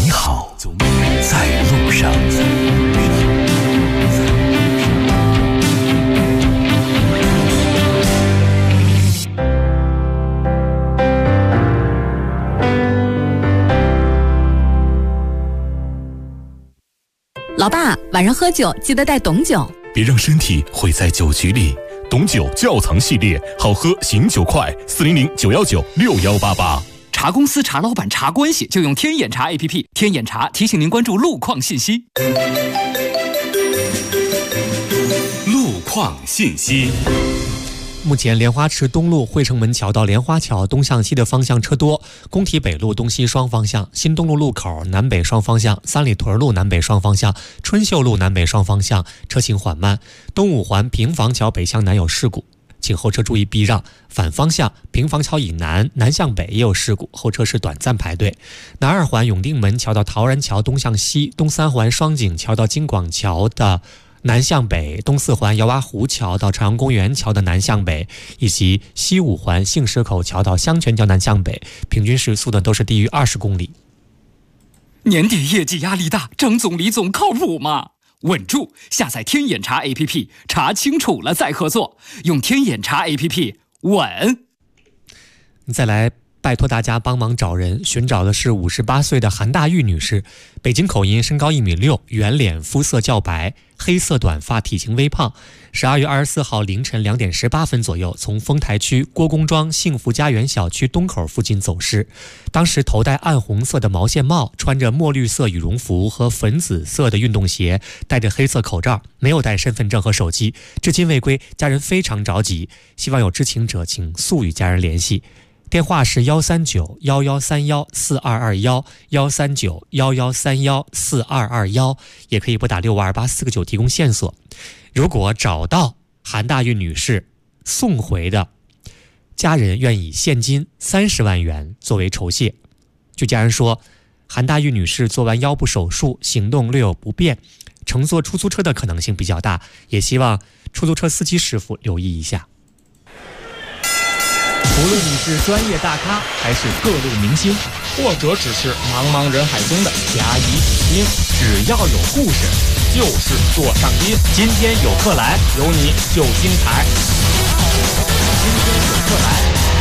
老爸，晚上喝酒记得带董酒， 别让身体毁在酒局里。董酒窖藏系列，好喝醒酒快，400-919-6188。 茶公司、茶老板、茶关系，就用天眼茶 APP。天眼茶提醒您关注路况信息。 路况信息。 目前莲花池东路汇成门桥到莲花桥东向西的方向车多，工体北路东西双方向、新东路路口南北双方向、三里屯路南北双方向、春秀路南北双方向车行缓慢。东五环平房桥北向南有事故，请后车注意避让。反方向平房桥以南南向北也有事故，后车是短暂排队。南二环永定门桥到陶然桥东向西，东三环双井桥到金广桥的南向北，东四环姚洼湖桥到朝阳公园桥的南向北，以及西五环杏石口桥到香泉桥南向北，平均时速呢都是低于20公里。 年底业绩压力大，张总李总靠谱吗？稳住！下载天眼查 APP， 查清楚了再合作，用天眼查 APP 稳。 再来拜托大家帮忙找人，寻找的是58岁的韩大玉女士，北京口音，身高1.6米，圆脸，肤色较白，黑色短发，体型微胖。12月24号凌晨2点18分左右，从丰台区郭公庄幸福家园小区东口附近走失。当时头戴暗红色的毛线帽，穿着墨绿色羽绒服和粉紫色的运动鞋，戴着黑色口罩，没有带身份证和手机，至今未归，家人非常着急，希望有知情者请速与家人联系。电话是139-1131-4221，139-1131-4221，也可以拨打6528499提供线索。如果找到韩大玉女士，送回的家人愿以现金30万元作为酬谢。据家人说，韩大玉女士做完腰部手术，行动略有不便，乘坐出租车的可能性比较大，也希望出租车司机师傅留意一下。 无论你是专业大咖，还是各路明星，或者只是茫茫人海中的甲乙丙丁，只要有故事，就是做上宾。今天有客来，有你就精彩。今天有客来。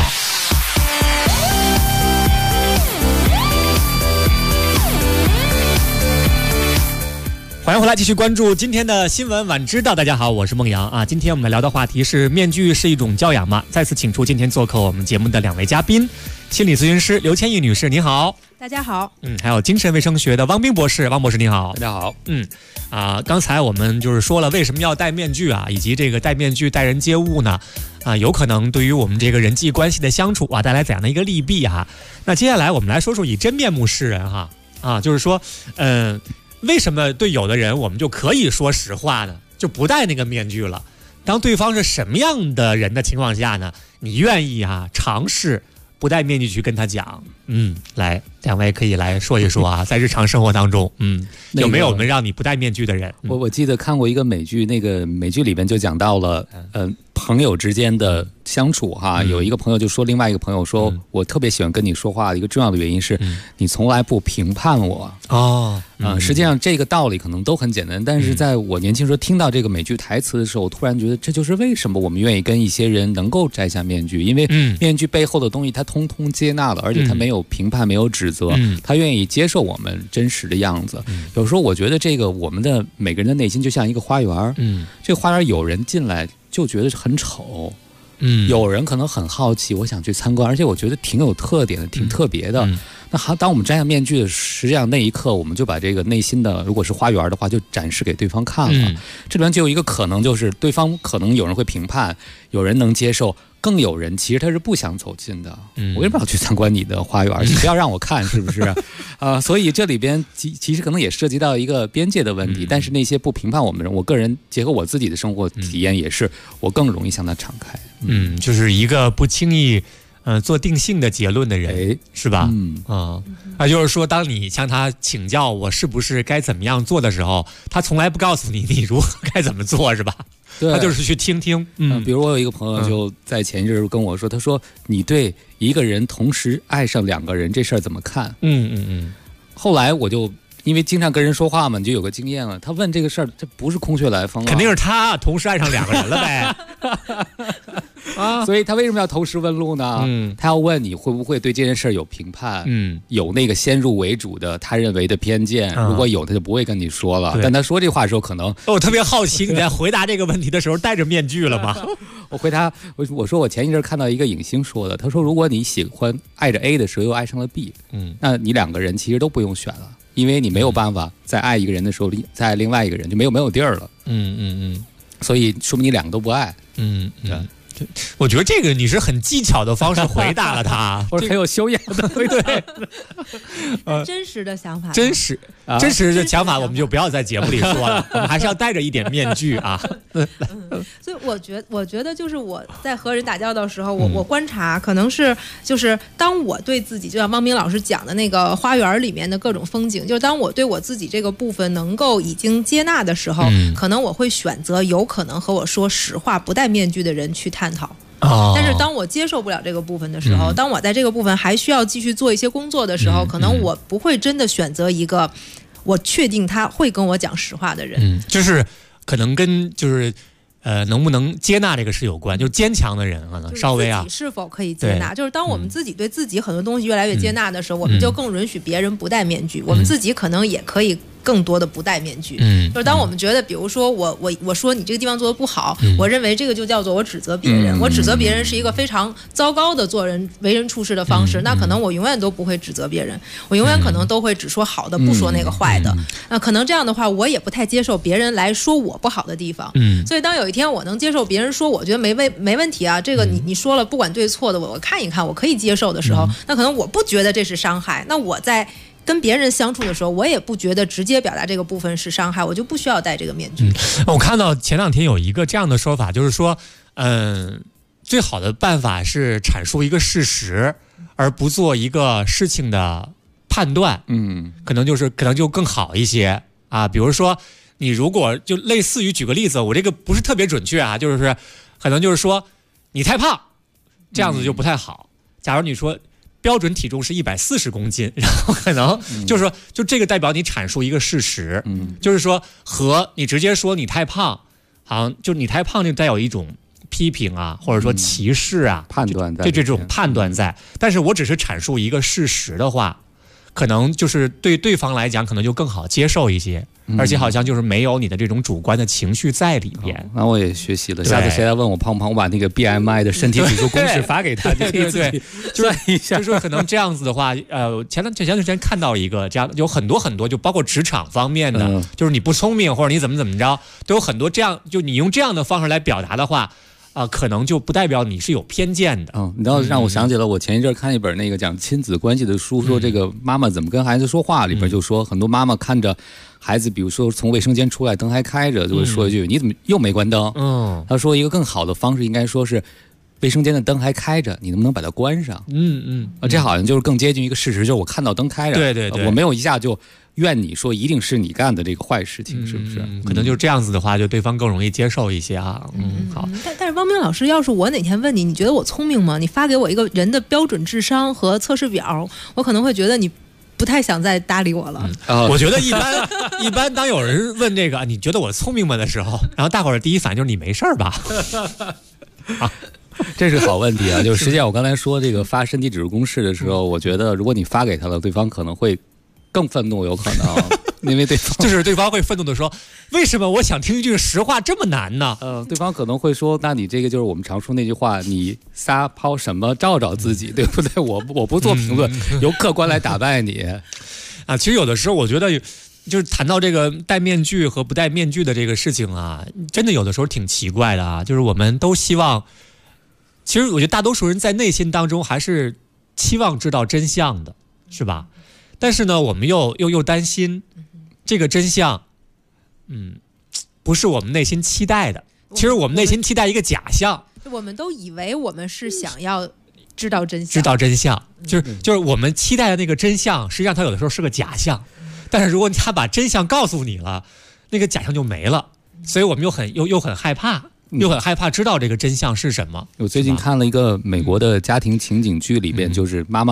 欢迎回来，继续关注今天的新闻晚知道。大家好，我是孟阳啊。今天我们来聊的话题是面具是一种教养吗？再次请出今天做客我们节目的2位嘉宾，心理咨询师刘千亿女士，您好。 大家好。 还有精神卫生学的汪斌博士，汪博士您好。 大家好。 刚才我们就是说了为什么要戴面具啊，以及这个戴面具待人接物呢，有可能对于我们这个人际关系的相处带来怎样的一个利弊啊？那接下来我们来说说以真面目示人哈就是说为什么对有的人我们就可以说实话呢？就不戴那个面具了。当对方是什么样的人的情况下呢，你愿意尝试不戴面具去跟他讲？来，两位可以来说一说啊，在日常生活当中，有没有我们让你不戴面具的人？ 我记得看过一个美剧，那个美剧里边就讲到了，朋友之间的相处有一个朋友就说另外一个朋友说，我特别喜欢跟你说话的一个重要的原因是你从来不评判我。实际上这个道理可能都很简单，但是在我年轻时候听到这个美剧台词的时候，我突然觉得这就是为什么我们愿意跟一些人能够摘下面具，因为面具背后的东西他通通接纳了，而且他没有评判，没有指责，他愿意接受我们真实的样子。有时候我觉得这个我们的每个人的内心就像一个花园，这个花园有人进来就觉得很丑，有人可能很好奇，我想去参观，而且我觉得挺有特点的，挺特别的。那当我们摘下面具的，实际上那一刻我们就把这个内心的，如果是花园的话，就展示给对方看了。这里面就有一个可能，就是对方可能有人会评判，有人能接受，更有人其实他是不想走近的。我为什么要去参观你的花园？你不要让我看，是不是？所以这里边其实可能也涉及到一个边界的问题。但是那些不评判我们的人，我个人结合我自己的生活体验，也是我更容易向他敞开。 就是一个不轻易做定性的结论的人，是吧？就是说，当你向他请教我是不是该怎么样做的时候，他从来不告诉你如何该怎么做，是吧？他就是去听听。 比如我有一个朋友就在前一阵跟我说，他说你对一个人同时爱上2个人这事儿怎么看？后来我就因为经常跟人说话嘛，你就有个经验了。他问这个事儿，这不是空穴来风啊， 肯定是他同时爱上2个人了呗。 啊，所以他为什么要投石问路呢？他要问你会不会对这件事儿有评判，有那个先入为主的他认为的偏见。如果有，他就不会跟你说了。但他说这话的时候，可能我特别好奇，你在回答这个问题的时候戴着面具了吗？ 我回答我说我前一阵看到一个影星说的，他说如果你喜欢爱着 A 的时候又爱上了 B，那你2个人其实都不用选了。因为你没有办法在爱一个人的时候再爱另外一个人，就没有地儿了。所以说明你2个都不爱。 对。我觉得这个你是很技巧的方式回答了他， 或者很有修养的回答。 真实的想法， 真实的想法，我们就不要在节目里说了，我们还是要戴着一点面具啊。 所以我觉得就是我在和人打交道的时候，我观察可能是就是当我对自己，就像汪明老师讲的那个花园里面的各种风景，就是当我对我自己这个部分能够已经接纳的时候，可能我会选择有可能和我说实话不戴面具的人去探讨。但是当我接受不了这个部分的时候，当我在这个部分还需要继续做一些工作的时候，可能我不会真的选择一个我确定他会跟我讲实话的人。 就是可能跟就是能不能接纳这个是有关，就是坚强的人可能稍微啊， 自己是否可以接纳？就是当我们自己对自己很多东西越来越接纳的时候，我们就更允许别人不戴面具，我们自己可能也可以更多的不戴面具。就是当我们觉得，比如说我说你这个地方做的不好，我认为这个就叫做我指责别人，我指责别人是一个非常糟糕的做人为人处事的方式，那可能我永远都不会指责别人，我永远可能都会只说好的，不说那个坏的。那可能这样的话，我也不太接受别人来说我不好的地方。所以当有一天我能接受别人说我觉得没问题啊，这个你说了不管对错的，我看一看，我可以接受的时候，那可能我不觉得这是伤害，那我在跟别人相处的时候，我也不觉得直接表达这个部分是伤害，我就不需要戴这个面具。 我看到前2天有一个这样的说法，就是说，最好的办法是阐述一个事实，而不做一个事情的判断。可能就更好一些啊。比如说，你如果就类似于举个例子，我这个不是特别准确啊，就是可能就是说你太胖，这样子就不太好。假如你说标准体重是140公斤，然后可能就是说，就这个代表你阐述一个事实，就是说和你直接说你太胖，好像就你太胖就带有一种批评啊，或者说歧视啊， 判断在这种判断在。但是我只是阐述一个事实的话，可能就是对对方来讲可能就更好接受一些。而且好像就是没有你的这种主观的情绪在里边。 那我也学习了，下次谁来问我胖不胖，我把那个 BMI 的身体指数公式发给他，就可以自己算一下。 就是可能这样子的话，前段时间看到一个这样，有很多，就包括职场方面的，就是你不聪明或者你怎么着，都有很多这样，就你用这样的方式来表达的话。可能就不代表你是有偏见的。 你知道让我想起了我前一阵看一本那个讲亲子关系的书，说这个妈妈怎么跟孩子说话，里边就说很多妈妈看着孩子，比如说从卫生间出来灯还开着，就会说一句你怎么又没关灯。他说一个更好的方式应该说是卫生间的灯还开着，你能不能把它关上？这好像就是更接近一个事实，就是我看到灯开着， 对， 我没有一下就怨你说一定是你干的这个坏事情，是不是？ 可能就是这样子的话，就对方更容易接受一些啊。好。 但是汪明老师，要是我哪天问你，你觉得我聪明吗？你发给我一个人的标准智商和测试表，我可能会觉得你不太想再搭理我了。 我觉得一般当有人问这个你觉得我聪明吗的时候，然后大伙儿第一反应就是你没事吧？ 这是个好问题啊！就是实际上我刚才说这个发身体指数公式的时候，我觉得如果你发给他了，对方可能会更愤怒，有可能，因为对方会愤怒的说：“为什么我想听一句实话这么难呢？” 对方可能会说：“那你这个就是我们常说那句话，你撒泡什么照自己，对不对？我不做评论，由客观来打败你。” 其实有的时候我觉得，就是谈到这个戴面具和不戴面具的这个事情啊，真的有的时候挺奇怪的啊。就是我们都希望，其实我觉得大多数人在内心当中还是期望知道真相的，是吧？但是呢，我们又担心这个真相，不是我们内心期待的。其实我们内心期待一个假象， 我们都以为我们是想要知道真相，就是我们期待的那个真相，实际上它有的时候是个假象。但是如果他把真相告诉你了，那个假象就没了。所以我们又很害怕。又很害怕知道这个真相是什么。 我最近看了一个美国的家庭情景剧，里边就是妈妈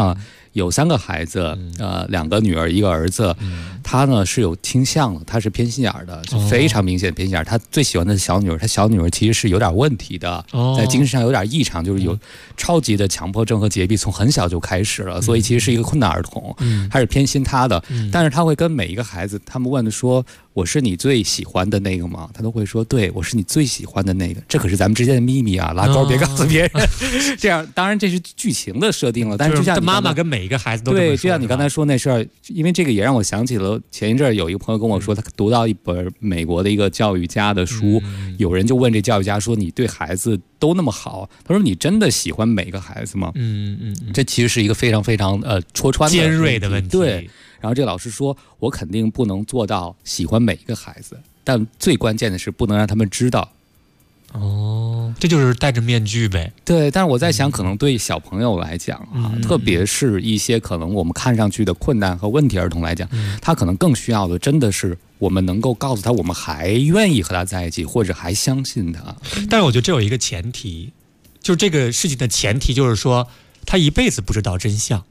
有3个孩子，2个女儿1个儿子，他呢是有倾向的，他是偏心眼的，就非常明显的偏心眼。他最喜欢的是小女儿，他小女儿其实是有点问题的，在精神上有点异常，就是有超级的强迫症和洁癖，从很小就开始了，所以其实是一个困难儿童，他是偏心他的，但是他会跟每一个孩子，他们问的说，我是你最喜欢的那个吗？他都会说，对，我是你最喜欢的那个，这可是咱们之间的秘密啊，拉钩别告诉别人。这样，当然这是剧情的设定了，但是就像妈妈跟每一个孩子都对，就像你刚才说那事儿，因为这个也让我想起了前一阵有一个朋友跟我说，他读到一本美国的一个教育家的书，有人就问这教育家说，你对孩子都那么好，他说你真的喜欢每个孩子吗？这其实是一个非常非常戳穿的尖锐的问题。 对。然后这个老师说，我肯定不能做到喜欢每一个孩子，但最关键的是不能让他们知道。 这就是戴着面具呗。 对，但是我在想，可能对小朋友来讲啊，特别是一些可能我们看上去的困难和问题儿童来讲，他可能更需要的真的是我们能够告诉他，我们还愿意和他在一起，或者还相信他。 但是我觉得这有一个前提，就是这个事情的前提就是说，他一辈子不知道真相。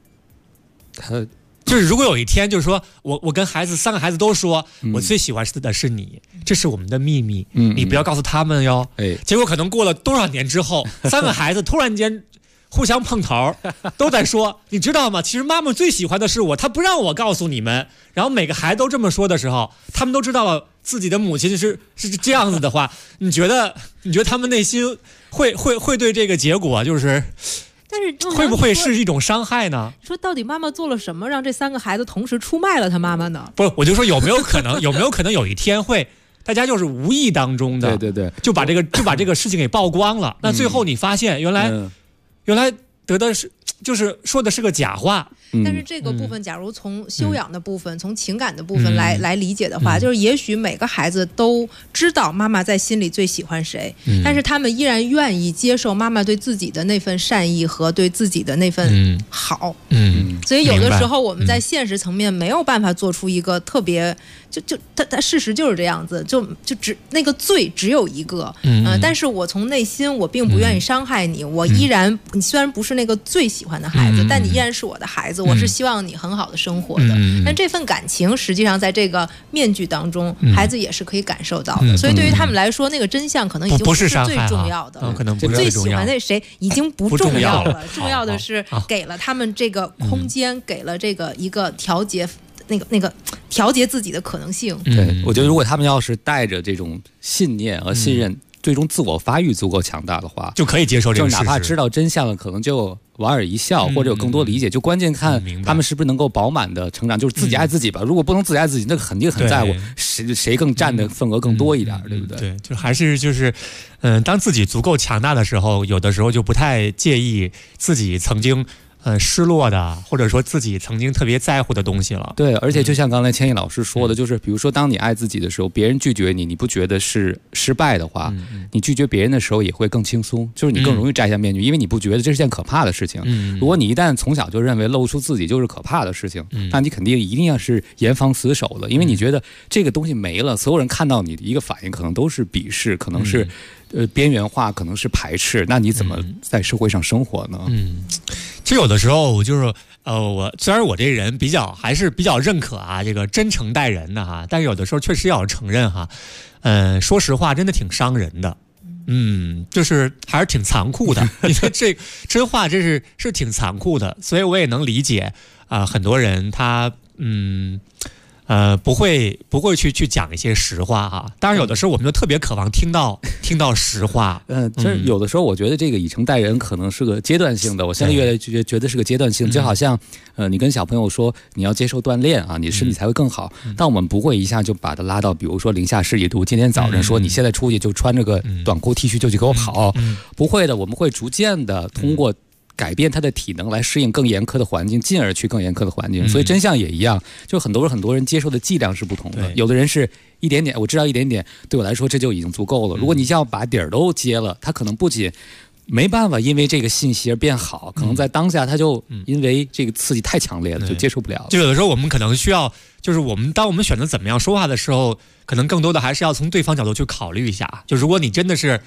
就是如果有一天，就是说我跟3个孩子都说，我最喜欢的是你，这是我们的秘密，你不要告诉他们哟。结果可能过了多少年之后，3个孩子突然间互相碰头，都在说，你知道吗？其实妈妈最喜欢的是我，她不让我告诉你们。然后每个孩子都这么说的时候，他们都知道了自己的母亲是这样子的话，你觉得他们内心会对这个结果就是？ 但是会不会是一种伤害呢？ 说到底妈妈做了什么让这3个孩子同时出卖了他妈妈呢？ 不是，我就说有没有可能有一天会大家就是无意当中的， 对， 就把这个事情给曝光了。那最后你发现原来得的是就是说的是个假话。 但是这个部分，假如从修养的部分、从情感的部分来理解的话，就是也许每个孩子都知道妈妈在心里最喜欢谁，但是他们依然愿意接受妈妈对自己的那份善意和对自己的那份好。所以有的时候我们在现实层面没有办法做出一个特别，他事实就是这样子，就只那个罪只有一个，但是我从内心我并不愿意伤害你，我依然你虽然不是那个最喜欢的孩子，但你依然是我的孩子。我是希望你很好的生活的，但这份感情实际上在这个面具当中，孩子也是可以感受到的。所以对于他们来说，那个真相可能已经不是最重要的， 可能不是最喜欢那谁已经不重要了。重要的是给了他们这个空间，给了这个一个调节。那个调节自己的可能性。 对，我觉得如果他们要是带着这种信念和信任，最终自我发育足够强大的话， 就可以接受这个事实。 就哪怕知道真相了，可能就莞尔一笑，或者有更多理解。就关键看他们是不是能够饱满的成长，就是自己爱自己吧。如果不能自己爱自己，那肯定很在乎谁更占的份额更多一点，对不对？ 对，就还是就是，当自己足够强大的时候，有的时候就不太介意自己曾经。失落的，或者说自己曾经特别在乎的东西了。 对，而且就像刚才千亿老师说的，就是比如说，当你爱自己的时候，别人拒绝你，你不觉得是失败的话，你拒绝别人的时候也会更轻松，就是你更容易摘下面具，因为你不觉得这是件可怕的事情。如果你一旦从小就认为露出自己就是可怕的事情，那你肯定一定要是严防死守的，因为你觉得这个东西没了，所有人看到你的一个反应可能都是鄙视，可能是边缘化，可能是排斥，那你怎么在社会上生活呢？ 其实有的时候就是我虽然我这人还是比较认可这个真诚待人的哈，但是有的时候确实要承认哈，说实话真的挺伤人的，就是还是挺残酷的，因为这真话真是挺残酷的，所以我也能理解很多人他不会去讲一些实话哈。当然有的时候我们就特别渴望听到实话。 就是有的时候我觉得这个以诚待人可能是个阶段性的，我现在越来越觉得是个阶段性，就好像你跟小朋友说你要接受锻炼啊，你身体才会更好，但我们不会一下就把它拉到比如说零下12度，今天早晨说你现在出去就穿着个短裤 T 恤就去给我跑，不会的，我们会逐渐的通过改变他的体能来适应更严苛的环境，进而去更严苛的环境。所以真相也一样，就很多人接受的剂量是不同的，有的人是一点点，我知道一点点，对我来说这就已经足够了。如果你要把底儿都揭了，他可能不仅没办法因为这个信息而变好，可能在当下他就因为这个刺激太强烈了，就接受不了了。 就有的时候我们可能需要，就是当我们选择怎么样说话的时候，可能更多的还是要从对方角度去考虑一下。就如果你真的是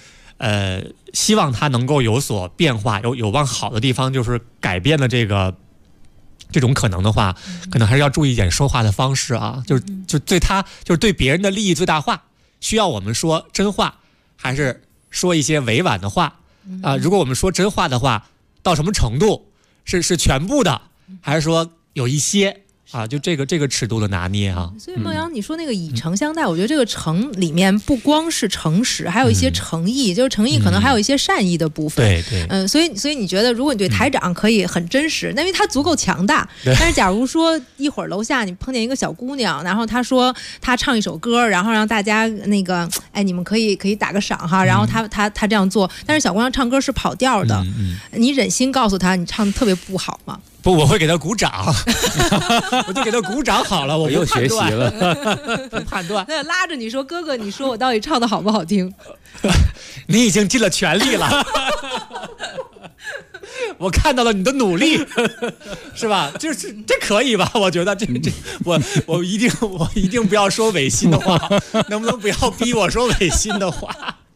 希望他能够有所变化，有往好的地方就是改变的这个这种可能的话，可能还是要注意一点说话的方式啊，就对他就是对别人的利益最大化，需要我们说真话，还是说一些委婉的话啊？如果我们说真话的话，到什么程度？是全部的，还是说有一些？啊，就这个尺度的拿捏啊。 所以孟阳，你说那个以诚相待，我觉得这个诚里面不光是诚实，还有一些诚意，就是诚意可能还有一些善意的部分。 对， 所以你觉得，如果你对台长可以很真实，那因为他足够强大。但是假如说一会儿楼下你碰见一个小姑娘，然后她说她唱一首歌，然后让大家那个，哎，你们可以打个赏哈，然后她这样做，但是小姑娘唱歌是跑调的，你忍心告诉她你唱的特别不好吗？ 不，我会给他鼓掌，我就给他鼓掌好了。我又学习了， 不判断。 那拉着你说，哥哥，你说我到底唱的好不好听？ 你已经尽了全力了，我看到了你的努力，是吧？这可以吧？我觉得我一定不要说违心的话，能不能不要逼我说违心的话？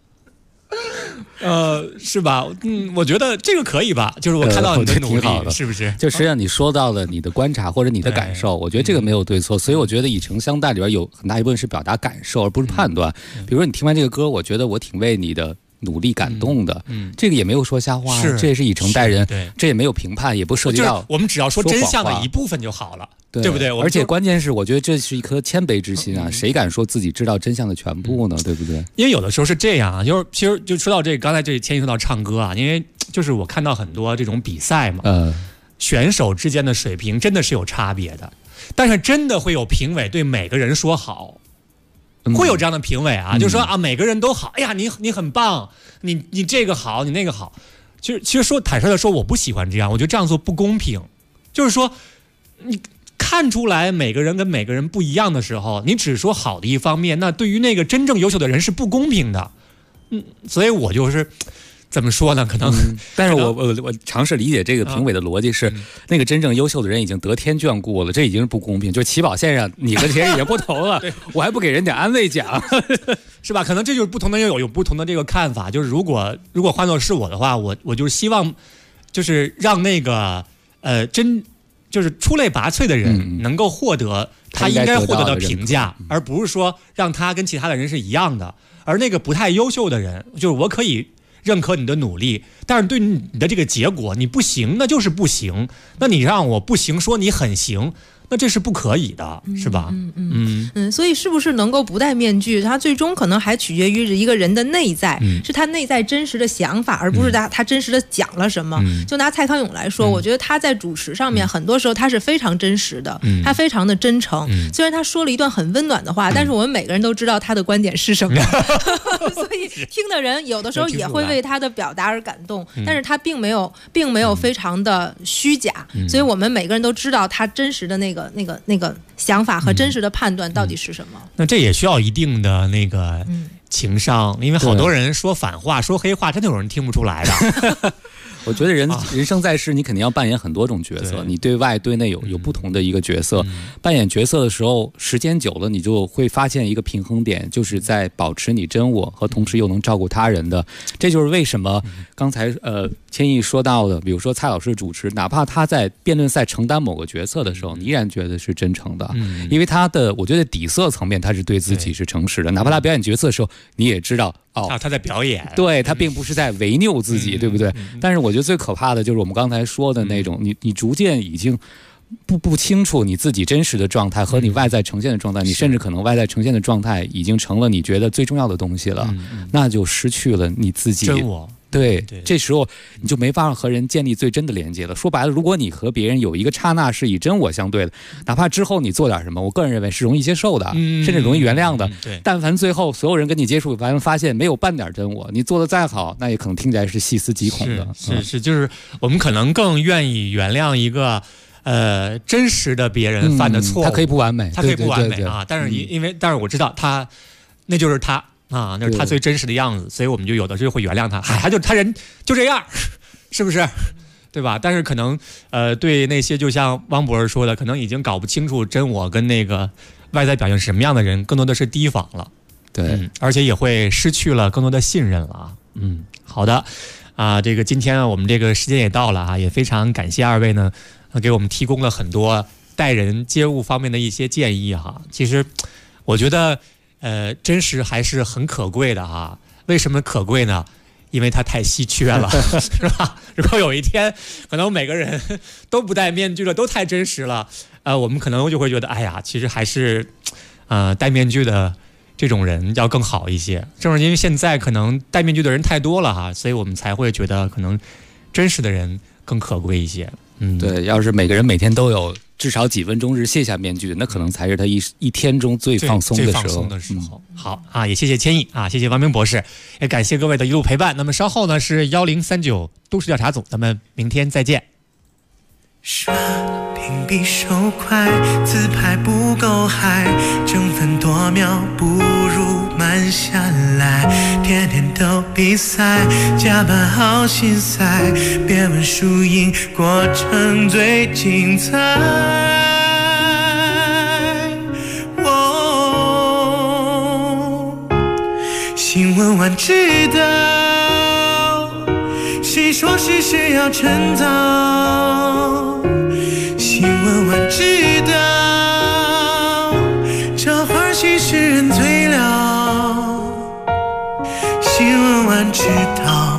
是吧？我觉得这个可以吧，就是我看到你的努力，是不是？ 就实际上你说到了你的观察或者你的感受，我觉得这个没有对错，所以我觉得以诚相待里边有很大一部分是表达感受，而不是判断。比如说你听完这个歌，我觉得我挺为你的努力感动的，这个也没有说瞎话，这也是以诚待人，这也没有评判，也不涉及到我们只要说真相的一部分就好了。对不对？ 而且关键是，我觉得这是一颗谦卑之心啊！谁敢说自己知道真相的全部呢？对不对？ 因为有的时候是这样啊，就是其实就说到这个，刚才这牵涉到唱歌啊，因为就是我看到很多这种比赛嘛，选手之间的水平真的是有差别的，但是真的会有评委对每个人说好，会有这样的评委啊，就说啊每个人都好，哎呀你很棒，你这个好，你那个好，其实说坦率的说，我不喜欢这样，我觉得这样做不公平，就是说你。看出来每个人跟每个人不一样的时候，你只说好的一方面，那对于那个真正优秀的人是不公平的。所以我就是怎么说呢？可能， 但是我尝试理解这个评委的逻辑是，那个真正优秀的人已经得天眷顾了，这已经是不公平。就起跑线上你和别人已经不同了，我还不给人点安慰奖， 是吧？可能这就是不同的人有不同的这个看法。就是如果换作是我的话，我就是希望，就是让那个就是出类拔萃的人能够获得他应该获得的评价，而不是说让他跟其他的人是一样的。而那个不太优秀的人，就是我可以认可你的努力，但是对你的这个结果你不行，那就是不行。那你让我不行，说你很行，那这是不可以的，是吧？ 所以是不是能够不戴面具？它最终可能还取决于一个人的内在，是他内在真实的想法，而不是他真实的讲了什么。就拿蔡康永来说，我觉得他在主持上面很多时候他是非常真实的，他非常的真诚。虽然他说了一段很温暖的话，但是我们每个人都知道他的观点是什么，所以听的人有的时候也会为他的表达而感动，但是他并没有非常的虚假，所以我们每个人都知道他真实的那个想法和真实的判断到底是什么。 那这也需要一定的那个情商，因为好多人说反话说黑话，真的有人听不出来的。 我觉得人生在世，你肯定要扮演很多种角色，你对外对内有不同的一个角色。扮演角色的时候，时间久了，你就会发现一个平衡点，就是在保持你真我和同时又能照顾他人的。这就是为什么刚才千亿说到的，比如说蔡老师主持，哪怕他在辩论赛承担某个角色的时候，你依然觉得是真诚的，因为我觉得底色层面他是对自己是诚实的，哪怕他表演角色的时候，你也知道。 他在表演， 对，他并不是在违拗自己，对不对？但是我觉得最可怕的就是我们刚才说的那种，你逐渐已经不清楚你自己真实的状态和你外在呈现的状态，你甚至可能外在呈现的状态已经成了你觉得最重要的东西了，那就失去了你自己真我。 对，这时候你就没法和人建立最真的连接了。说白了，如果你和别人有一个刹那是以真我相对的，哪怕之后你做点什么，我个人认为是容易接受的，甚至容易原谅的。但凡最后所有人跟你接触完发现没有半点真我，你做的再好，那也可能听起来是细思极恐的。 是，就是我们可能更愿意原谅一个真实的别人犯的错误， 他可以不完美， 他可以不完美啊。但是我知道他那就是他。那是他最真实的样子，所以我们就有的时候会原谅他。他人就这样，是不是？对吧？但是可能对那些就像汪博士说的，可能已经搞不清楚真我跟那个外在表现什么样的人，更多的是提防了。 对， 而且也会失去了更多的信任了。好的。 这个今天我们这个时间也到了啊，也非常感谢二位呢，给我们提供了很多待人接物方面的一些建议哈。其实我觉得真实还是很可贵的哈。为什么可贵呢？因为它太稀缺了，是吧？如果有一天可能每个人都不戴面具了，都太真实了，我们可能就会觉得，哎呀，其实还是戴面具的这种人要更好一些。正是因为现在可能戴面具的人太多了哈，所以我们才会觉得可能真实的人更可贵一些。 对，要是每个人每天都有至少几分钟是卸下面具，那可能才是他一天中最放松的时候。 好啊，也谢谢千亿啊，谢谢王明博士，也感谢各位的一路陪伴。那么稍后呢是1039都市调查组，咱们明天再见。 刷屏比手快，自拍不够嗨，争分夺秒不如慢下来，天天都比赛，加班好心塞，别问输赢，过程最精彩。新闻晚知道，谁说事实要趁早？新闻晚知道，这花絮使人醉了。新闻晚知道。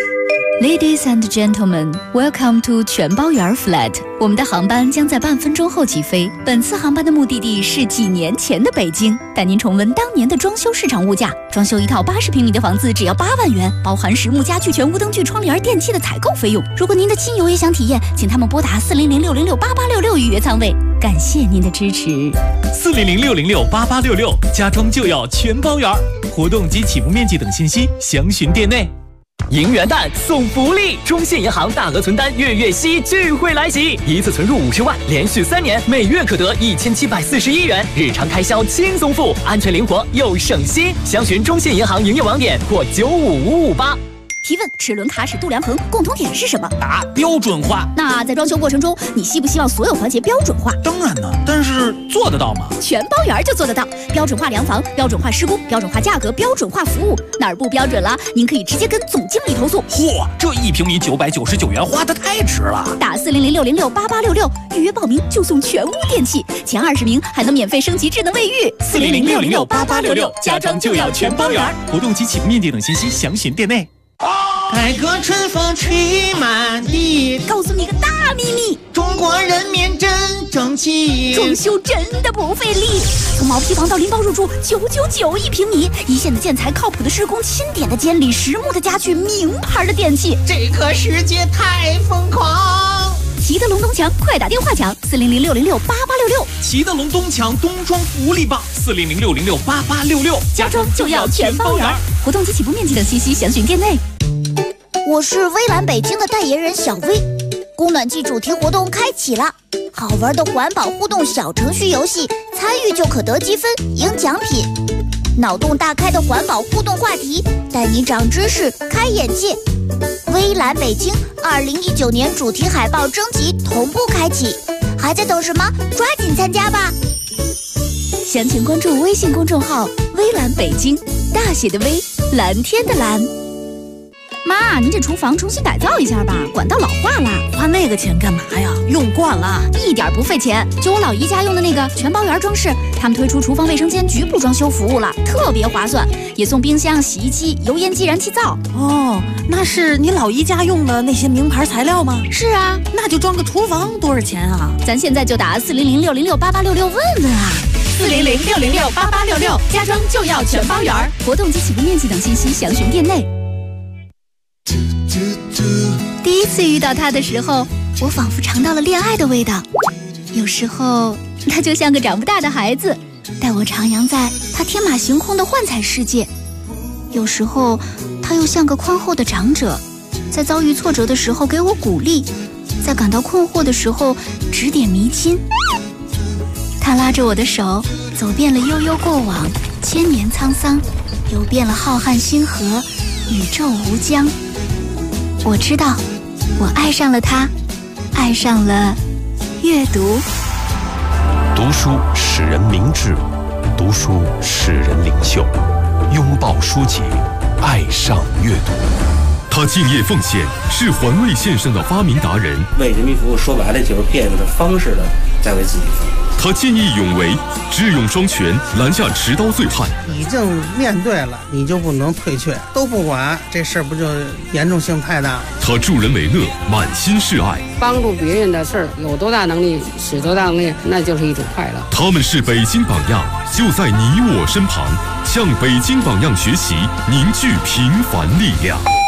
Ladies and gentlemen, welcome to 全包圆 flat。我们的航班将在半分钟后起飞。本次航班的目的地是几年前的北京，带您重温当年的装修市场物价。装修一套80平米的房子只要8万元，包含实木家具、全屋灯具、窗帘、电器的采购费用。如果您的亲友也想体验，请他们拨打400-606-8866预约舱位。感谢您的支持。 400-606-8866，家装就要全包圆。活动及起步面积等信息详询店内。 迎元旦送福利，中信银行大额存单月月息聚会来袭，一次存入50万，连续3年，每月可得1741元，日常开销轻松付，安全灵活又省心。详询中信银行营业网点或95558。 提问：齿轮卡尺度量衡共同点是什么？ 答：标准化。 那在装修过程中，你希不希望所有环节标准化？ 当然呢，但是做得到吗？ 全包圆就做得到，标准化量房、标准化施工、标准化价格、标准化服务，哪儿不标准了，您可以直接跟总经理投诉。 嚯，这1平米999元花得太值了！ 打400-606-8866预约报名就送全屋电器，前20名还能免费升级智能卫浴。 400-606-8866，家装就要全包圆。活动及起步面积等信息详询店内。 改革春风吹满地， 告诉你个大秘密， 中国人民真争气， 装修真的不费力。从毛坯房到拎包入住，9991平米，一线的建材，靠谱的施工，钦点的监理，实木的家具，名牌的电器， 这个世界太疯狂。 齐德龙东墙，快打电话抢400-606-8866。 齐德龙东墙冬装福利棒，400-606-8866， 家装就要全包圆。活动及起步面积等信息详询店内。 我是微蓝北京的代言人小薇，供暖季主题活动开启了，好玩的环保互动小程序游戏，参与就可得积分赢奖品。脑洞大开的环保互动话题，带你长知识开眼界。微蓝北京2019年主题海报征集同步开启，还在等什么？抓紧参加吧！ 详情关注微信公众号微蓝北京，大写的微，蓝天的蓝。 妈，您这厨房重新改造一下吧，管道老化了。 花那个钱干嘛呀？用惯了， 一点不费钱。就我老姨家用的那个全包圆装饰，他们推出厨房卫生间局部装修服务了，特别划算，也送冰箱、洗衣机、油烟机、燃气灶。 哦，那是你老姨家用的那些名牌材料吗？ 是啊， 那就装个厨房多少钱啊？ 咱现在就打400-606-8866问问啊。 400-606-8866，家装就要全包圆。 活动及起步面积等信息详询店内。第一次遇到他的时候，我仿佛尝到了恋爱的味道。有时候他就像个长不大的孩子，带我徜徉在他天马行空的幻彩世界。有时候他又像个宽厚的长者，在遭遇挫折的时候给我鼓励，在感到困惑的时候指点迷津。他拉着我的手，走遍了悠悠过往，千年沧桑，游遍了浩瀚星河，宇宙无疆。我知道，我爱上了他，爱上了阅读。 读书使人明智，读书使人领袖。拥抱书籍，爱上阅读。 他敬业奉献，是环卫线上的发明达人。 为人民服务，说白了就是变着方式的在为自己服务。 他见义勇为，智勇双全，拦下持刀醉汉。 已经面对了，你就不能退却，都不管，这事儿不就严重性太大？ 他助人为乐，满心是爱， 帮助别人的事儿，有多大能力使多大能力，那就是一种快乐。 他们是北京榜样，就在你我身旁，向北京榜样学习，凝聚平凡力量。